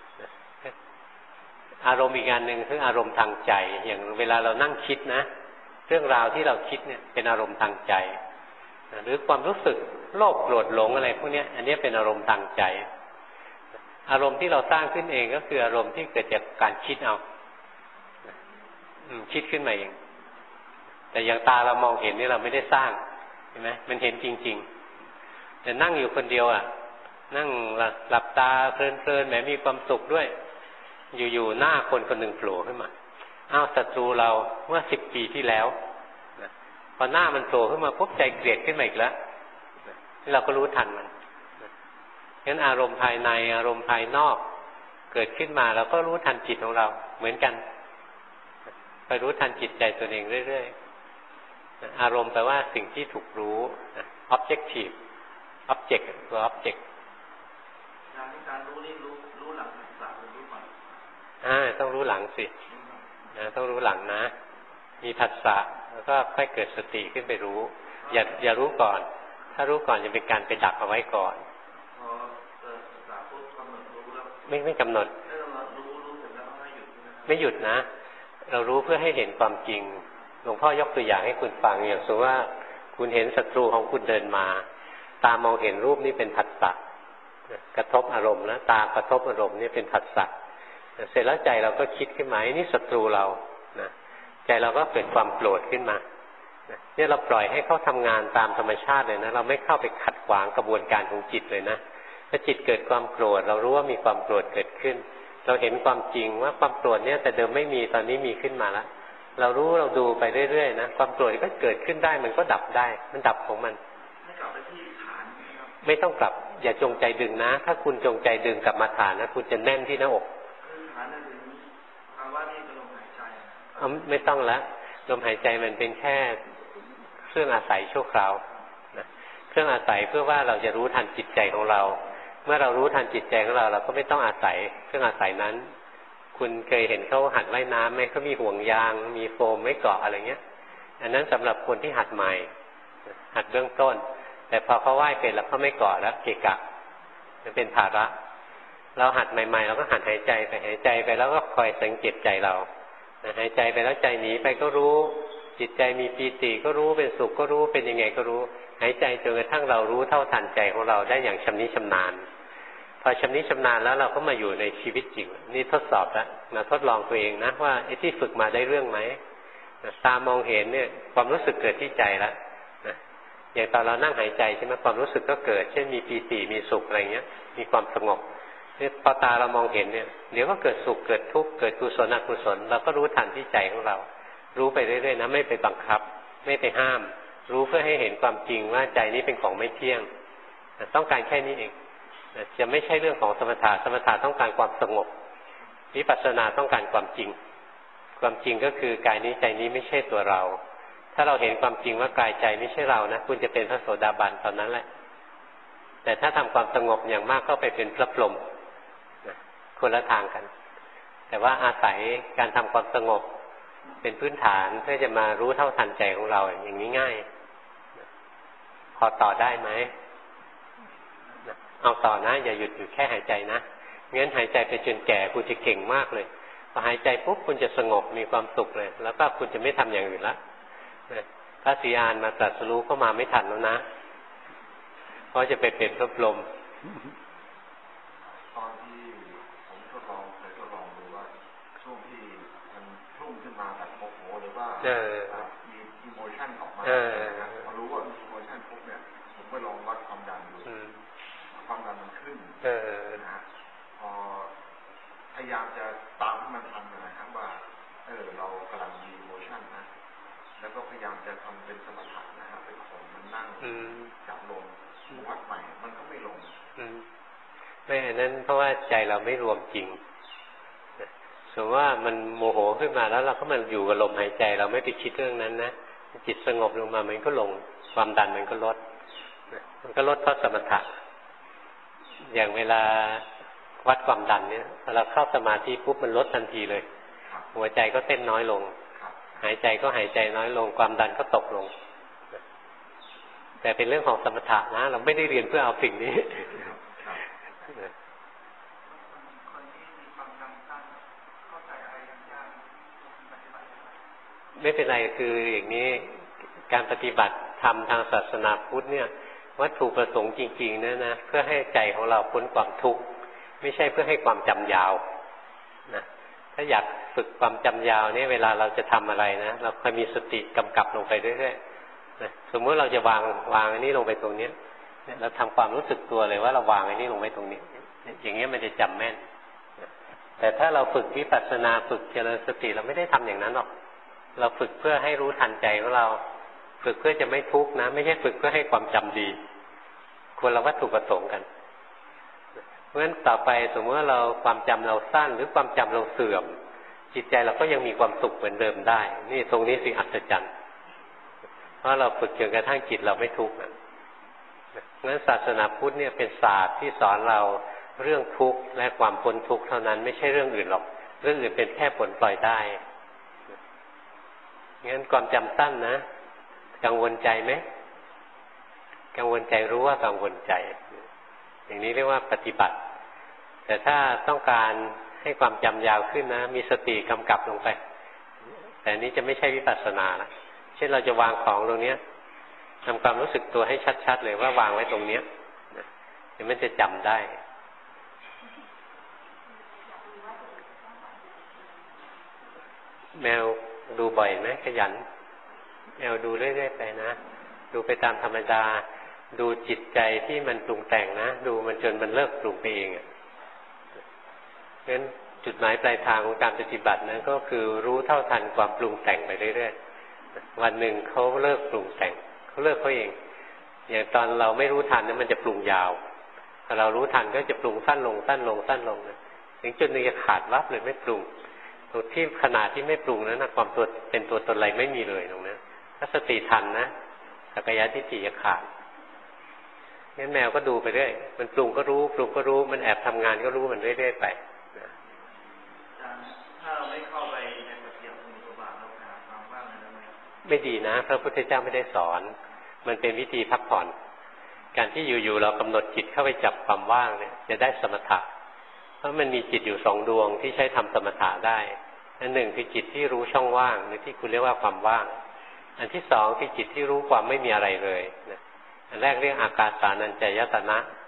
อารมณ์อีกอันหนึ่งคืออารมณ์ทางใจอย่างเวลาเรานั่งคิดนะเรื่องราวที่เราคิดเนี่ยเป็นอารมณ์ทางใจหรือความรู้สึกโลภโกรธหลงอะไรพวกนี้อันนี้เป็นอารมณ์ทางใจอารมณ์ที่เราสร้างขึ้นเองก็คืออารมณ์ที่เกิดจากการคิดเอาคิดขึ้นมาเองแต่อย่างตาเรามองเห็นนี่เราไม่ได้สร้างเห็นไหมมันเห็นจริงๆแต่นั่งอยู่คนเดียวอ่ะนั่งหลับตาเพลินๆแหมมีความสุขด้วยอยู่ๆหน้าคนคนหนึ่งโผล่ขึ้นมาอ้าวศัตรูเราเมื่อสิบปีที่แล้วพอหน้ามันโผล่ขึ้นมาปุ๊บใจเกลียดขึ้นมาอีกแล้วนี่เราก็รู้ทันมันงั้นอารมณ์ภายในอารมณ์ภายนอกเกิดขึ้นมาเราก็รู้ทันจิตของเราเหมือนกันไปรู้ทันจิตใจตัวเองเรื่อยๆอารมณ์แปลว่าสิ่งที่ถูกรู้ objective object ตัว object การรู้นี่รู้รู้หลังหลังรู้ก่อนอ่าต้องรู้หลังสินะต้องรู้หลังนะมีผัสสะแล้วก็ค่อยเกิดสติขึ้นไปรู้อย่าอย่ารู้ก่อนถ้ารู้ก่อนจะเป็นการไปดักเอาไว้ก่อนไม่ไม่กำหนดไม่หยุดนะเรารู้เพื่อให้เห็นความจริงหลวงพ่อยกตัวอย่างให้คุณฟังอย่างสมมติว่าคุณเห็นศัตรูของคุณเดินมาตามองเห็นรูปนี่เป็นผัสสะกระทบอารมณ์นะตากระทบอารมณ์นี่เป็นผัสสะเสร็จแล้วใจเราก็คิดขึ้นมานี่ศัตรูเรานะใจเราก็เกิดความโกรธขึ้นมาเนี่ยเราปล่อยให้เขาทำงานตามธรรมชาติเลยนะเราไม่เข้าไปขัดขวางกระบวนการของจิตเลยนะถ้าจิตเกิดความโกรธเรารู้ว่ามีความโกรธเกิดขึ้นเราเห็นความจริงว่าความโกรธเนี่ยแต่เดิมไม่มีตอนนี้มีขึ้นมาแล้วเรารู้เราดูไปเรื่อยๆนะความโกรธก็เกิดขึ้นได้มันก็ดับได้มันดับของมันไม่กลับไปที่ฐานไม่ต้องกลับอย่าจงใจดึงนะถ้าคุณจงใจดึงกลับมาฐานนะคุณจะแน่นที่หน้าอกฐานนั่นเองคำว่านี่เป็นลมหายใจอ๋อไม่ต้องละลมหายใจมันเป็นแค่เครื่องอาศัยชั่วคราวนะเครื่องอาศัยเพื่อว่าเราจะรู้ทันจิตใจของเราเมื่อเรารู้ทันจิตใจของเราเราก็ไม่ต้องอาศัยเครื่องอาศัยนั้นคุณเคยเห็นเขาหัดว่ายน้ำไหมเขามีห่วงยางมีโฟมไว้เกาะอะไรเงี้ยอันนั้นสำหรับคนที่หัดใหม่หัดเบื้องต้นแต่พอเขาว่ายเป็นแล้วเขาไม่เกาะแล้วเกะกะมันเป็นภาระเราหัดใหม่ๆเราก็หัดหายใจไปหายใจไปแล้วก็คอยสังเกตใจเราหายใจไปแล้วใจหนีไปก็รู้จิตใจมีปีติก็รู้เป็นสุขก็รู้เป็นยังไงก็รู้หายใจจนกระทั่งเรารู้เท่าทันใจของเราได้อย่างชำนิชำนาญอชำนิชำนาญแล้วเราก็มาอยู่ในชีวิตจริงนี่ทดสอบแล้วมาทดลองตัวเองนะว่าไอ้ที่ฝึกมาได้เรื่องไหมตามองเห็นเนี่ยความรู้สึกเกิดที่ใจแล้วนะอย่างตอนเรานั่งหายใจใช่ไหมความรู้สึกก็เกิดเช่นมีปีติมีสุขอะไรเงี้ยมีความสงบนี่พอตาเรามองเห็นเนี่ยเดี๋ยวก็เกิดสุขเกิดทุกข์เกิดกุศลอกุศลเราก็รู้ทันที่ใจของเรารู้ไปเรื่อยๆนะไม่ไปบังคับไม่ไปห้ามรู้เพื่อให้เห็นความจริงว่าใจนี้เป็นของไม่เที่ยงต้องการแค่นี้เองจะไม่ใช่เรื่องของสมถะสมถะต้องการความสงบวิปัสสนาต้องการความจริงความจริงก็คือกายนี้ใจนี้ไม่ใช่ตัวเราถ้าเราเห็นความจริงว่ากายใจไม่ใช่เรานะคุณจะเป็นพระโสดาบันตอนนั้นแหละแต่ถ้าทำความสงบอย่างมากก็ไปเป็นพระพรหมคนละทางกันแต่ว่าอาศัยการทำความสงบเป็นพื้นฐานเพื่อจะมารู้เท่าทันใจของเราอย่างนี้ง่ายพอต่อได้ไหมเอาต่อนะอย่าหยุดอยู่แค่หายใจนะงั้นหายใจไปจนแก่คุณจะเก่งมากเลยพอหายใจปุ๊บคุณจะสงบมีความสุขเลยแล้วก็คุณจะไม่ทำอย่างอื่นละพระศรีอานมาตรัสรู้ก็มาไม่ทันแล้วนะเพราะจะไปเป็นพระพรหมตอนที่ผมทดลองเคยทดลองดูว่าช่วงที่มันพุ่งขึ้นมาแบบโมโหหรือว่ามีอิโมชันออกมาพอรู้ว่าอิโมชันปุ๊บเนี่ยผมไปลองวัดความดันดูความดันมันขึ้นนะพอพยายามจะตามให้มันทันนะครับว่าเออเรากำลังมีอิโมชันนะแล้วก็พยายามจะทำเป็นสมถะนะครับไปข่มมันนั่งจับลงวัดใหม่มันก็ไม่ลงไม่อันนั้นเพราะว่าใจเราไม่รวมจริงสมมติว่ามันโมโหขึ้นมาแล้วเราก็มันอยู่กับลมหายใจเราไม่ไปคิดเรื่องนั้นนะจิตสงบลงมามันก็ลงความดันมันก็ลดมันก็ลดเพราะสมถะอย่างเวลาวัดความดันเนี่ยพอเราเข้าสมาธิปุ๊บมันลดทันทีเลยหัวใจก็เต้นน้อยลงหายใจก็หายใจน้อยลงความดันก็ตกลงแต่เป็นเรื่องของสมถะนะเราไม่ได้เรียนเพื่อเอาสิ่งนี้ไม่เป็นไรคืออย่างนี้การปฏิบัติธรรมทางศาสนาพุทธเนี่ยวัตถุประสงค์จริงๆนะนะเพื่อให้ใจของเราพ้นความทุกข์ไม่ใช่เพื่อให้ความจำยาวนะถ้าอยากฝึกความจำยาวเนี่ยเวลาเราจะทำอะไรนะเราคอยมีสติกำกับลงไปเรื่อยๆนะสมมติเราจะวางวางอันนี้ลงไปตรงนี้เราทำความรู้สึกตัวเลยว่าเราวางอันนี้ลงไปตรงนี้อย่างเงี้ยมันจะจำแม่นแต่ถ้าเราฝึกวิปัสสนาฝึกเจริญสติเราไม่ได้ทำอย่างนั้นหรอกเราฝึกเพื่อให้รู้ทันใจของเราฝึกเพื่อจะไม่ทุกข์นะไม่ใช่ฝึกเพื่อให้ความจำดีคนละวัตถุประสงค์กันเพราะฉะนั้นต่อไปสมมติว่าเราความจำเราสั้นหรือความจำเราเสื่อมจิตใจเราก็ยังมีความสุขเหมือนเดิมได้นี่ตรงนี้สิ่งอัศจรรย์เพราะเราฝึกจนกระทั่งจิตเราไม่ทุกข์นะเพราะฉะนั้นศาสนาพุทธเนี่ยเป็นศาสตร์ที่สอนเราเรื่องทุกข์และความพ้นทุกข์เท่านั้นไม่ใช่เรื่องอื่นหรอกเรื่องอื่นเป็นแค่ผลปล่อยได้งั้นความจำสั้นนะกังวลใจไหมกังวลใจรู้ว่ากังวลใจอย่างนี้เรียกว่าปฏิบัติแต่ถ้าต้องการให้ความจำยาวขึ้นนะมีสติกำกับลงไปแต่นี้จะไม่ใช่วิปัสสนาละเช่นเราจะวางของตรงนี้ทำความรู้สึกตัวให้ชัดๆเลยว่าวางไว้ตรงนี้เดี๋ยวมันจะจำได้แมวดูบ่อยไหมขยันแมวดูเรื่อยๆไปนะดูไปตามธรรมดาดูจิตใจที่มันปรุงแต่งนะดูมันจนมันเลิกปรุงไปเองอ่ะเพราะฉะนั้นจุดหมายปลายทางของการปฏิบัตินั้นก็คือรู้เท่าทันความปรุงแต่งไปเรื่อยๆวันหนึ่งเขาเลิกปรุงแต่งเขาเลิกเขาเองอย่างตอนเราไม่รู้ทันนั้นมันจะปรุงยาวถ้าเรารู้ทันก็จะปรุงสั้นลงสั้นลงสั้นลงนะถึงจุดนึงจะขาดวับเลยไม่ปรุงตัวที่ขนาดที่ไม่ปรุงนั้นนะความตัวเป็นตัวตนอะไรไม่มีเลยตรงนั้นถ้าสติทันนะสักกายทิฏฐิจะขาดงั้นแมวก็ดูไปเรื่อยมันปรุงก็รู้ปรุงก็รู้มันแอบทำงานก็รู้มันเรื่อยๆไปถ้าเราไม่เข้าไปในปฏิบัติอุบาทเราหาความว่างอะไรได้ไหมไม่ดีนะพระพุทธเจ้าไม่ได้สอนมันเป็นวิธีพักผ่อนการที่อยู่ๆเรากำหนดจิตเข้าไปจับความว่างเนี่ยจะได้สมถะเพราะมันมีจิตอยู่สองดวงที่ใช้ทำสมถะได้อันหนึ่งคือจิตที่รู้ช่องว่างหรือที่คุณเรียกว่าความว่างอันที่สองคือจิตที่รู้ความไม่มีอะไรเลยนะอันแรกเรียกอากาสานัญจายตนะอ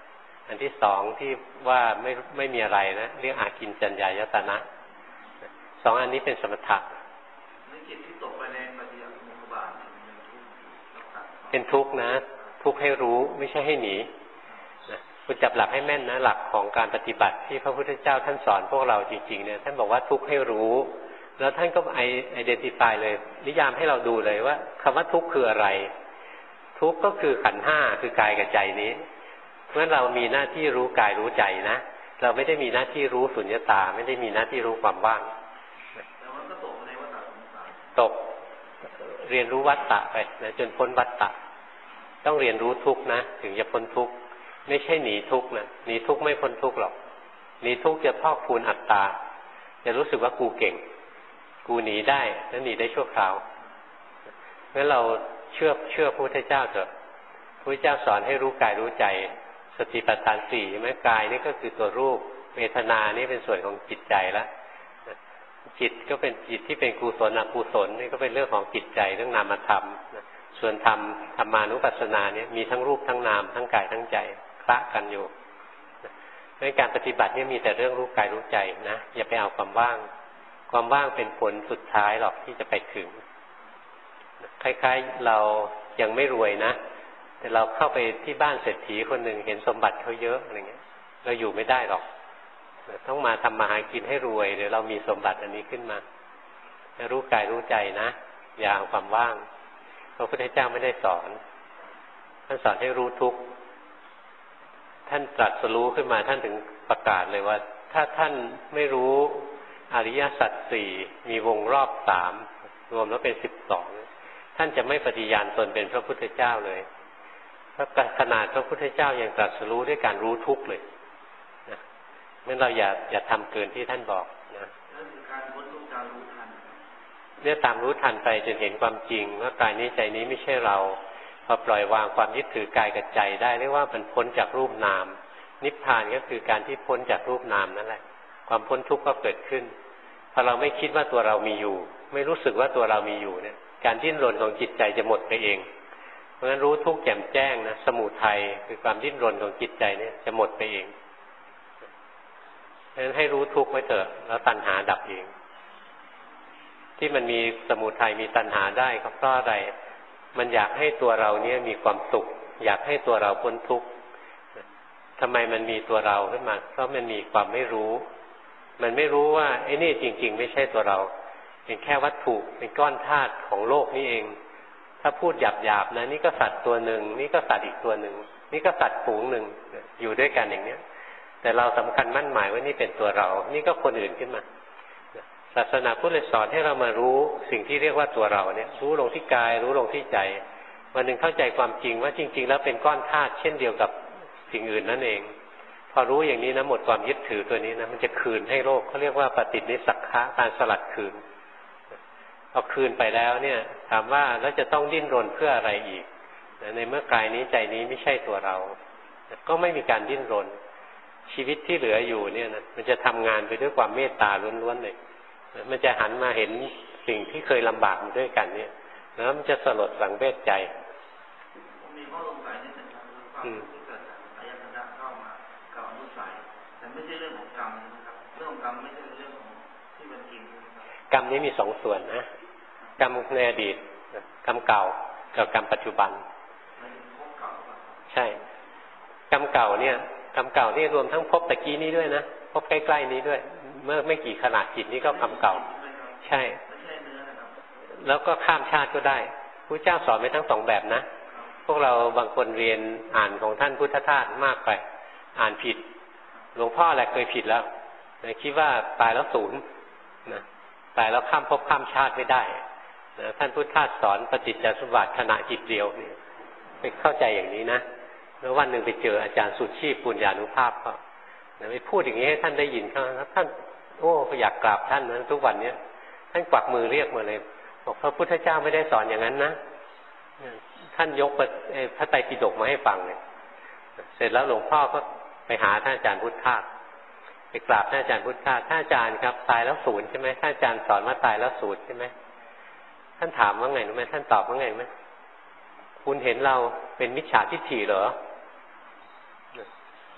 อันที่สองที่ว่าไม่ไม่มีอะไรนะเรียกอากินจัญญายตนะสองอันนี้เป็นสมถะจิตที่ตกไปในปฏิอามุขบาทเป็นทุกข์นะทุกข์ให้รู้ไม่ใช่ให้หนีนะคุณจับหลักให้แม่นนะหลักของการปฏิบัติที่พระพุทธเจ้าท่านสอนพวกเราจริงๆเนี่ยท่านบอกว่าทุกข์ให้รู้แล้วท่านก็ไอไอเดนติฟายเลยนิยามให้เราดูเลยว่าคำว่าทุกข์คืออะไรทุกข์ก็คือขันธ์ห้าคือกายกับใจนี้เพราะฉะนั้นเรามีหน้าที่รู้กายรู้ใจนะเราไม่ได้มีหน้าที่รู้สุญญตาไม่ได้มีหน้าที่รู้ความว่างแล้วมันก็ตกในวัฏฏะสงสารตกเรียนรู้วัฏฏะไปนะจนพ้นวัฏฏะต้องเรียนรู้ทุกข์นะถึงจะพ้นทุกข์ไม่ใช่หนีทุกข์นะหนีทุกข์ไม่พ้นทุกข์หรอกหนีทุกข์จะพอกพูนอัตตาจะรู้สึกว่ากูเก่งกูหนีได้แล้วหนีได้ชั่วคราวงั้นเราเชื่อเชื่อพระพุทธเจ้าเถอะพระพุทธเจ้าสอนให้รู้กายรู้ใจสติปัฏฐานสี่ใช่ไหมกายนี่ก็คือตัวรูปเวทนานี่เป็นส่วนของจิตใจละจิตก็เป็นจิตที่เป็นกุศลอกุศลนี่ก็เป็นเรื่องของจิตใจเรื่องนามธรรมส่วนธรรมธรรมานุปัสสนาเนี่ยมีทั้งรูปทั้งนามทั้งกายทั้งใจคละกันอยู่ในการปฏิบัติเนี่ยมีแต่เรื่องรู้กายรู้ใจนะอย่าไปเอาความว่างความว่างเป็นผลสุดท้ายหรอกที่จะไปถึงคล้ายๆเรายังไม่รวยนะแต่เราเข้าไปที่บ้านเศรษฐีคนหนึ่งเห็นสมบัติเขาเยอะอะไรเงี้ยเราอยู่ไม่ได้หรอกต้องมาทำมาหากินให้รวยเดี๋ยวเรามีสมบัติอันนี้ขึ้นมารู้กายรู้ใจนะอย่าเอาความว่างพระพุทธเจ้าไม่ได้สอนท่านสอนให้รู้ทุกข์ท่านตรัสรู้ขึ้นมาท่านถึงประกาศเลยว่าถ้าท่านไม่รู้อริยสัจสี่มีวงรอบสามรวมแล้วเป็นสิบสองท่านจะไม่ปฏิญาณตนเป็นพระพุทธเจ้าเลยเพราะขนาดพระพุทธเจ้ายังตรัสรู้ด้วยการรู้ทุกข์เลยนะงั้นเราอย่าอย่าทำเกินที่ท่านบอกนะการพ้นทุกข์การรู้ทันเนี่ยตามรู้ทันไปจนเห็นความจริงว่ากายนี้ใจนี้ไม่ใช่เราพอปล่อยวางความยึดถือกายกับใจได้เรียกว่ามันพ้นจากรูปนามนิพพานก็คือการที่พ้นจากรูปนามนั่นแหละความพ้นทุกข์ก็เกิดขึ้นพอเราไม่คิดว่าตัวเรามีอยู่ไม่รู้สึกว่าตัวเรามีอยู่เนี่ยการดิ้นรนของจิตใจจะหมดไปเองเพราะฉะนั้นรู้ทุกข์แจ่มแจ้งนะสมุทัยคือความดิ้นรนของจิตใจเนี่ยจะหมดไปเองเพราะฉะนั้นให้รู้ทุกข์ไว้เถอะแล้วตัณหาดับเองที่มันมีสมุทัยมีตัณหาได้ก็เพราะอะไรมันอยากให้ตัวเราเนี่ยมีความสุขอยากให้ตัวเราพ้นทุกข์ทำไมมันมีตัวเราขึ้นมาเพราะมันมีความไม่รู้มันไม่รู้ว่าไอ้นี่จริงๆไม่ใช่ตัวเราเป็นแค่วัตถุเป็นก้อนธาตุของโลกนี่เองถ้าพูดหยาบๆนะนี่ก็สัตว์ตัวหนึ่งนี่ก็สัตว์อีกตัวหนึ่งนี่ก็สัตว์ฝูงหนึ่งอยู่ด้วยกันอย่างเนี้ยแต่เราสำคัญมั่นหมายว่านี่เป็นตัวเรานี่ก็คนอื่นขึ้นมาศาสนาพุทธเลยสอนให้เรามารู้สิ่งที่เรียกว่าตัวเราเนี่ยรู้ลงที่กายรู้ลงที่ใจวันหนึ่งเข้าใจความจริงว่าจริงๆแล้วเป็นก้อนธาตุเช่นเดียวกับสิ่งอื่นนั่นเองพอรู้อย่างนี้นะหมดความยึดถือตัวนี้นะมันจะคืนให้โลกเขาเรียกว่าปฏินิสสักขะการสลัดคืนพอคืนไปแล้วเนี่ยถามว่าแล้วจะต้องดิ้นรนเพื่ออะไรอีกในเมื่อกายนี้ใจนี้ไม่ใช่ตัวเราก็ไม่มีการดิ้นรนชีวิตที่เหลืออยู่เนี่ยนะมันจะทำงานไปด้วยความเมตตาล้วนๆเลยมันจะหันมาเห็นสิ่งที่เคยลำบากมาด้วยกันเนี่ยแล้วมันจะสลดสังเวชใจมีข้อสงสัยนิดนึงครับความที่เกิดอายตนะเข้ามากับอนุสัยแต่ไม่ใช่เรื่องของกรรมนะครับเรื่องของกรรมไม่ใช่เรื่องของที่มันกินกรรมนี้มีสองส่วนนะกรรมในอดีตกรรมเก่ากับกรรมปัจจุบันใช่กรรมเก่าเนี่ยกรรมเก่านี่รวมทั้งภพตะกี้นี้ด้วยนะภพใกล้ๆนี้ด้วยเมื่อไม่กี่ขณะจิตนี้ก็กรรมเก่าใช่แล้วก็ข้ามชาติก็ได้พระเจ้าสอนไว้ทั้งสองแบบนะพวกเราบางคนเรียนอ่านของท่านพุทธทาสมากไปอ่านผิดหลวงพ่อแหละเคยผิดแล้วคิดว่าตายแล้วศูนย์นะตายแล้วข้ามภพข้ามชาติไม่ได้นะท่านพุทธทาสสอนปฏิจจสมุปบาทขณะจิตเดียวเนี่ยไปเข้าใจอย่างนี้นะแล้ววันหนึ่งไปเจออาจารย์สุชีพปุญญานุภาพก็ไปพูดอย่างนี้ให้ท่านได้ยินเขาท่านโอ้อยากกราบท่านนะทุกวันเนี้ยท่านกวักมือเรียกมาเลยบอกพระพุทธเจ้าไม่ได้สอนอย่างนั้นนะท่านยกพระไตรปิฎกมาให้ฟังเลยเสร็จแล้วหลวงพ่อก็ไปหาท่านอาจารย์พุทธทาสไปกราบท่านอาจารย์พุทธทาสท่านอาจารย์ครับตายแล้วศูนย์ใช่ไหมท่านอาจารย์สอนว่าตายแล้วศูนย์ใช่ไหมท่านถามว่าไงรู้ไหมท่านตอบว่าไงไหมคุณเห็นเราเป็นมิจฉาทิฏฐิเหรอ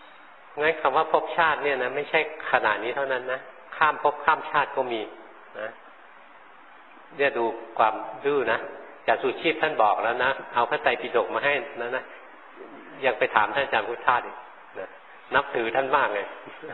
งั้นคำว่าภพชาติเนี่ยนะไม่ใช่ขนาดนี้เท่านั้นนะข้ามภพข้ามชาติก็มีนะเนี่ยดูความดื้อนะจากสุชีพท่านบอกแล้วนะเอาพระไตรปิฎกมาให้นะนะยังไปถามท่านอาจารย์พุทธทาสอีกนะนับถือท่านมากเลย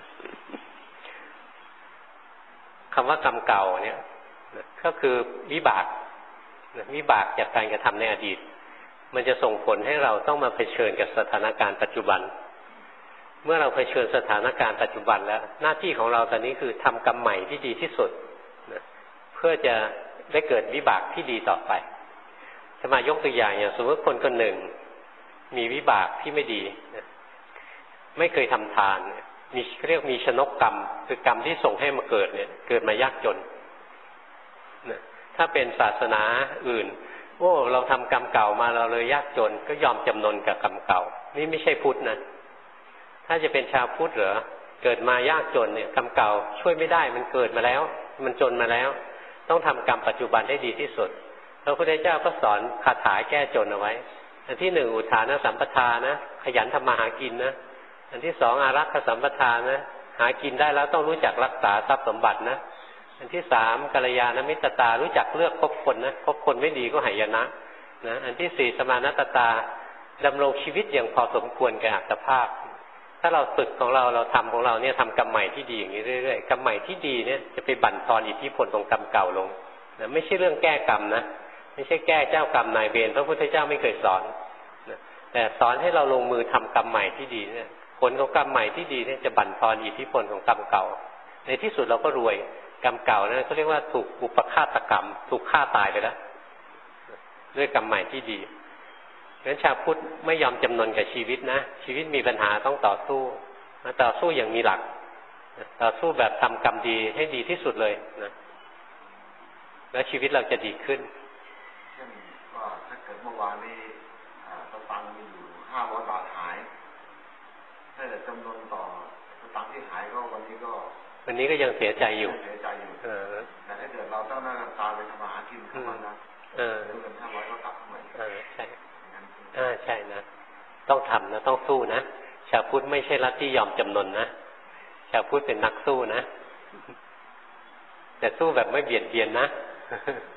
คำว่ากรรมเก่าเนี่ยก็คือวิบากวิบากจากการกระทำในอดีตมันจะส่งผลให้เราต้องมาเผชิญกับสถานการณ์ปัจจุบันเมื่อเราเผชิญสถานการณ์ปัจจุบันแล้วหน้าที่ของเราตอนนี้คือทำกรรมใหม่ที่ดีที่สุดนะเพื่อจะได้เกิดวิบากที่ดีต่อไปสมายกตัวอย่างอย่างสมมติคนคนหนึ่งมีวิบากที่ไม่ดีนะไม่เคยทำทานมีเรียกมีชนกกรรมคือกรรมที่ส่งให้มาเกิดเนี่ยเกิดมายากจนนะถ้าเป็นศาสนาอื่นโอ้เราทำกรรมเก่ามาเราเลยยากจนก็ยอมจำนนกับกรรมเก่านี่ไม่ใช่พุทธนะถ้าจะเป็นชาวพุทธเหรอเกิดมายากจนเนี่ยกรรมเก่าช่วยไม่ได้มันเกิดมาแล้วมันจนมาแล้วต้องทำกรรมปัจจุบันให้ดีที่สุดพระพุทธเจ้าก็สอนคาถาแก้จนเอาไว้อันที่หนึ่งอุทานสัมปทานะขยันทำมาหากินนะอันที่สองอารักขสัมปทานะหากินได้แล้วต้องรู้จักรักษาทรัพย์สมบัตินะอันที่สามกัลยาณมิตรตารู้จักเลือกคบคนนะคบคนไม่ดีก็หายนะนะอันที่สี่สมานัตตาดำรงชีวิตอย่างพอสมควรแก่อัตภาพถ้าเราฝึกของเราเราทำของเราเนี่ยทำกรรมใหม่ที่ดีอย่างนี้เรื่อยๆกรรมใหม่ที่ดีเนี่ยจะไปบั่นทอนอิทธิพลของกรรมเก่าลงนะไม่ใช่เรื่องแก้กรรมนะไม่ใช่แก้เจ้ากรรมนายเวรพระพุทธเจ้าไม่เคยสอนนะแต่สอนให้เราลงมือทำกรรมใหม่ที่ดีเนี่ยผลของกรรมใหม่ที่ดีเนี่ยจะบั่นทอนอิทธิพลของกรรมเก่าในที่สุดเราก็รวยกรรมเก่านะเขาเรียกว่าถูกอุปฆาตกรรมถูกฆ่าตายไปแล้วด้วยกรรมใหม่ที่ดีงั้นชาวพุทธไม่ยอมจำนนกับชีวิตนะชีวิตมีปัญหาต้องต่อสู้ต่อสู้อย่างมีหลักต่อสู้แบบทำกรรมดีให้ดีที่สุดเลยนะแล้วชีวิตเราจะดีขึ้นเช่นว่าถ้าเกิดเมื่อวานนี้สตังค์มีอยู่ห้าร้อยบาทหายถ้าเกิดจำนวนต่อสตังค์ที่หายก็วันนี้ก็วันนี้ก็ยังเสียใจอยู่เสียใจอยู่แต่ถ้าเกิดเราต้องหน้าตาไปทำมาหากินทุกวันนะเงินห้าร้อยก็กลับมาใหม่ใช่อ่าใช่นะต้องทำนะต้องสู้นะชาวพุทธไม่ใช่ลัทธิยอมจำนนนะชาวพุทธเป็นนักสู้นะแต่สู้แบบไม่เบียดเบียนนะ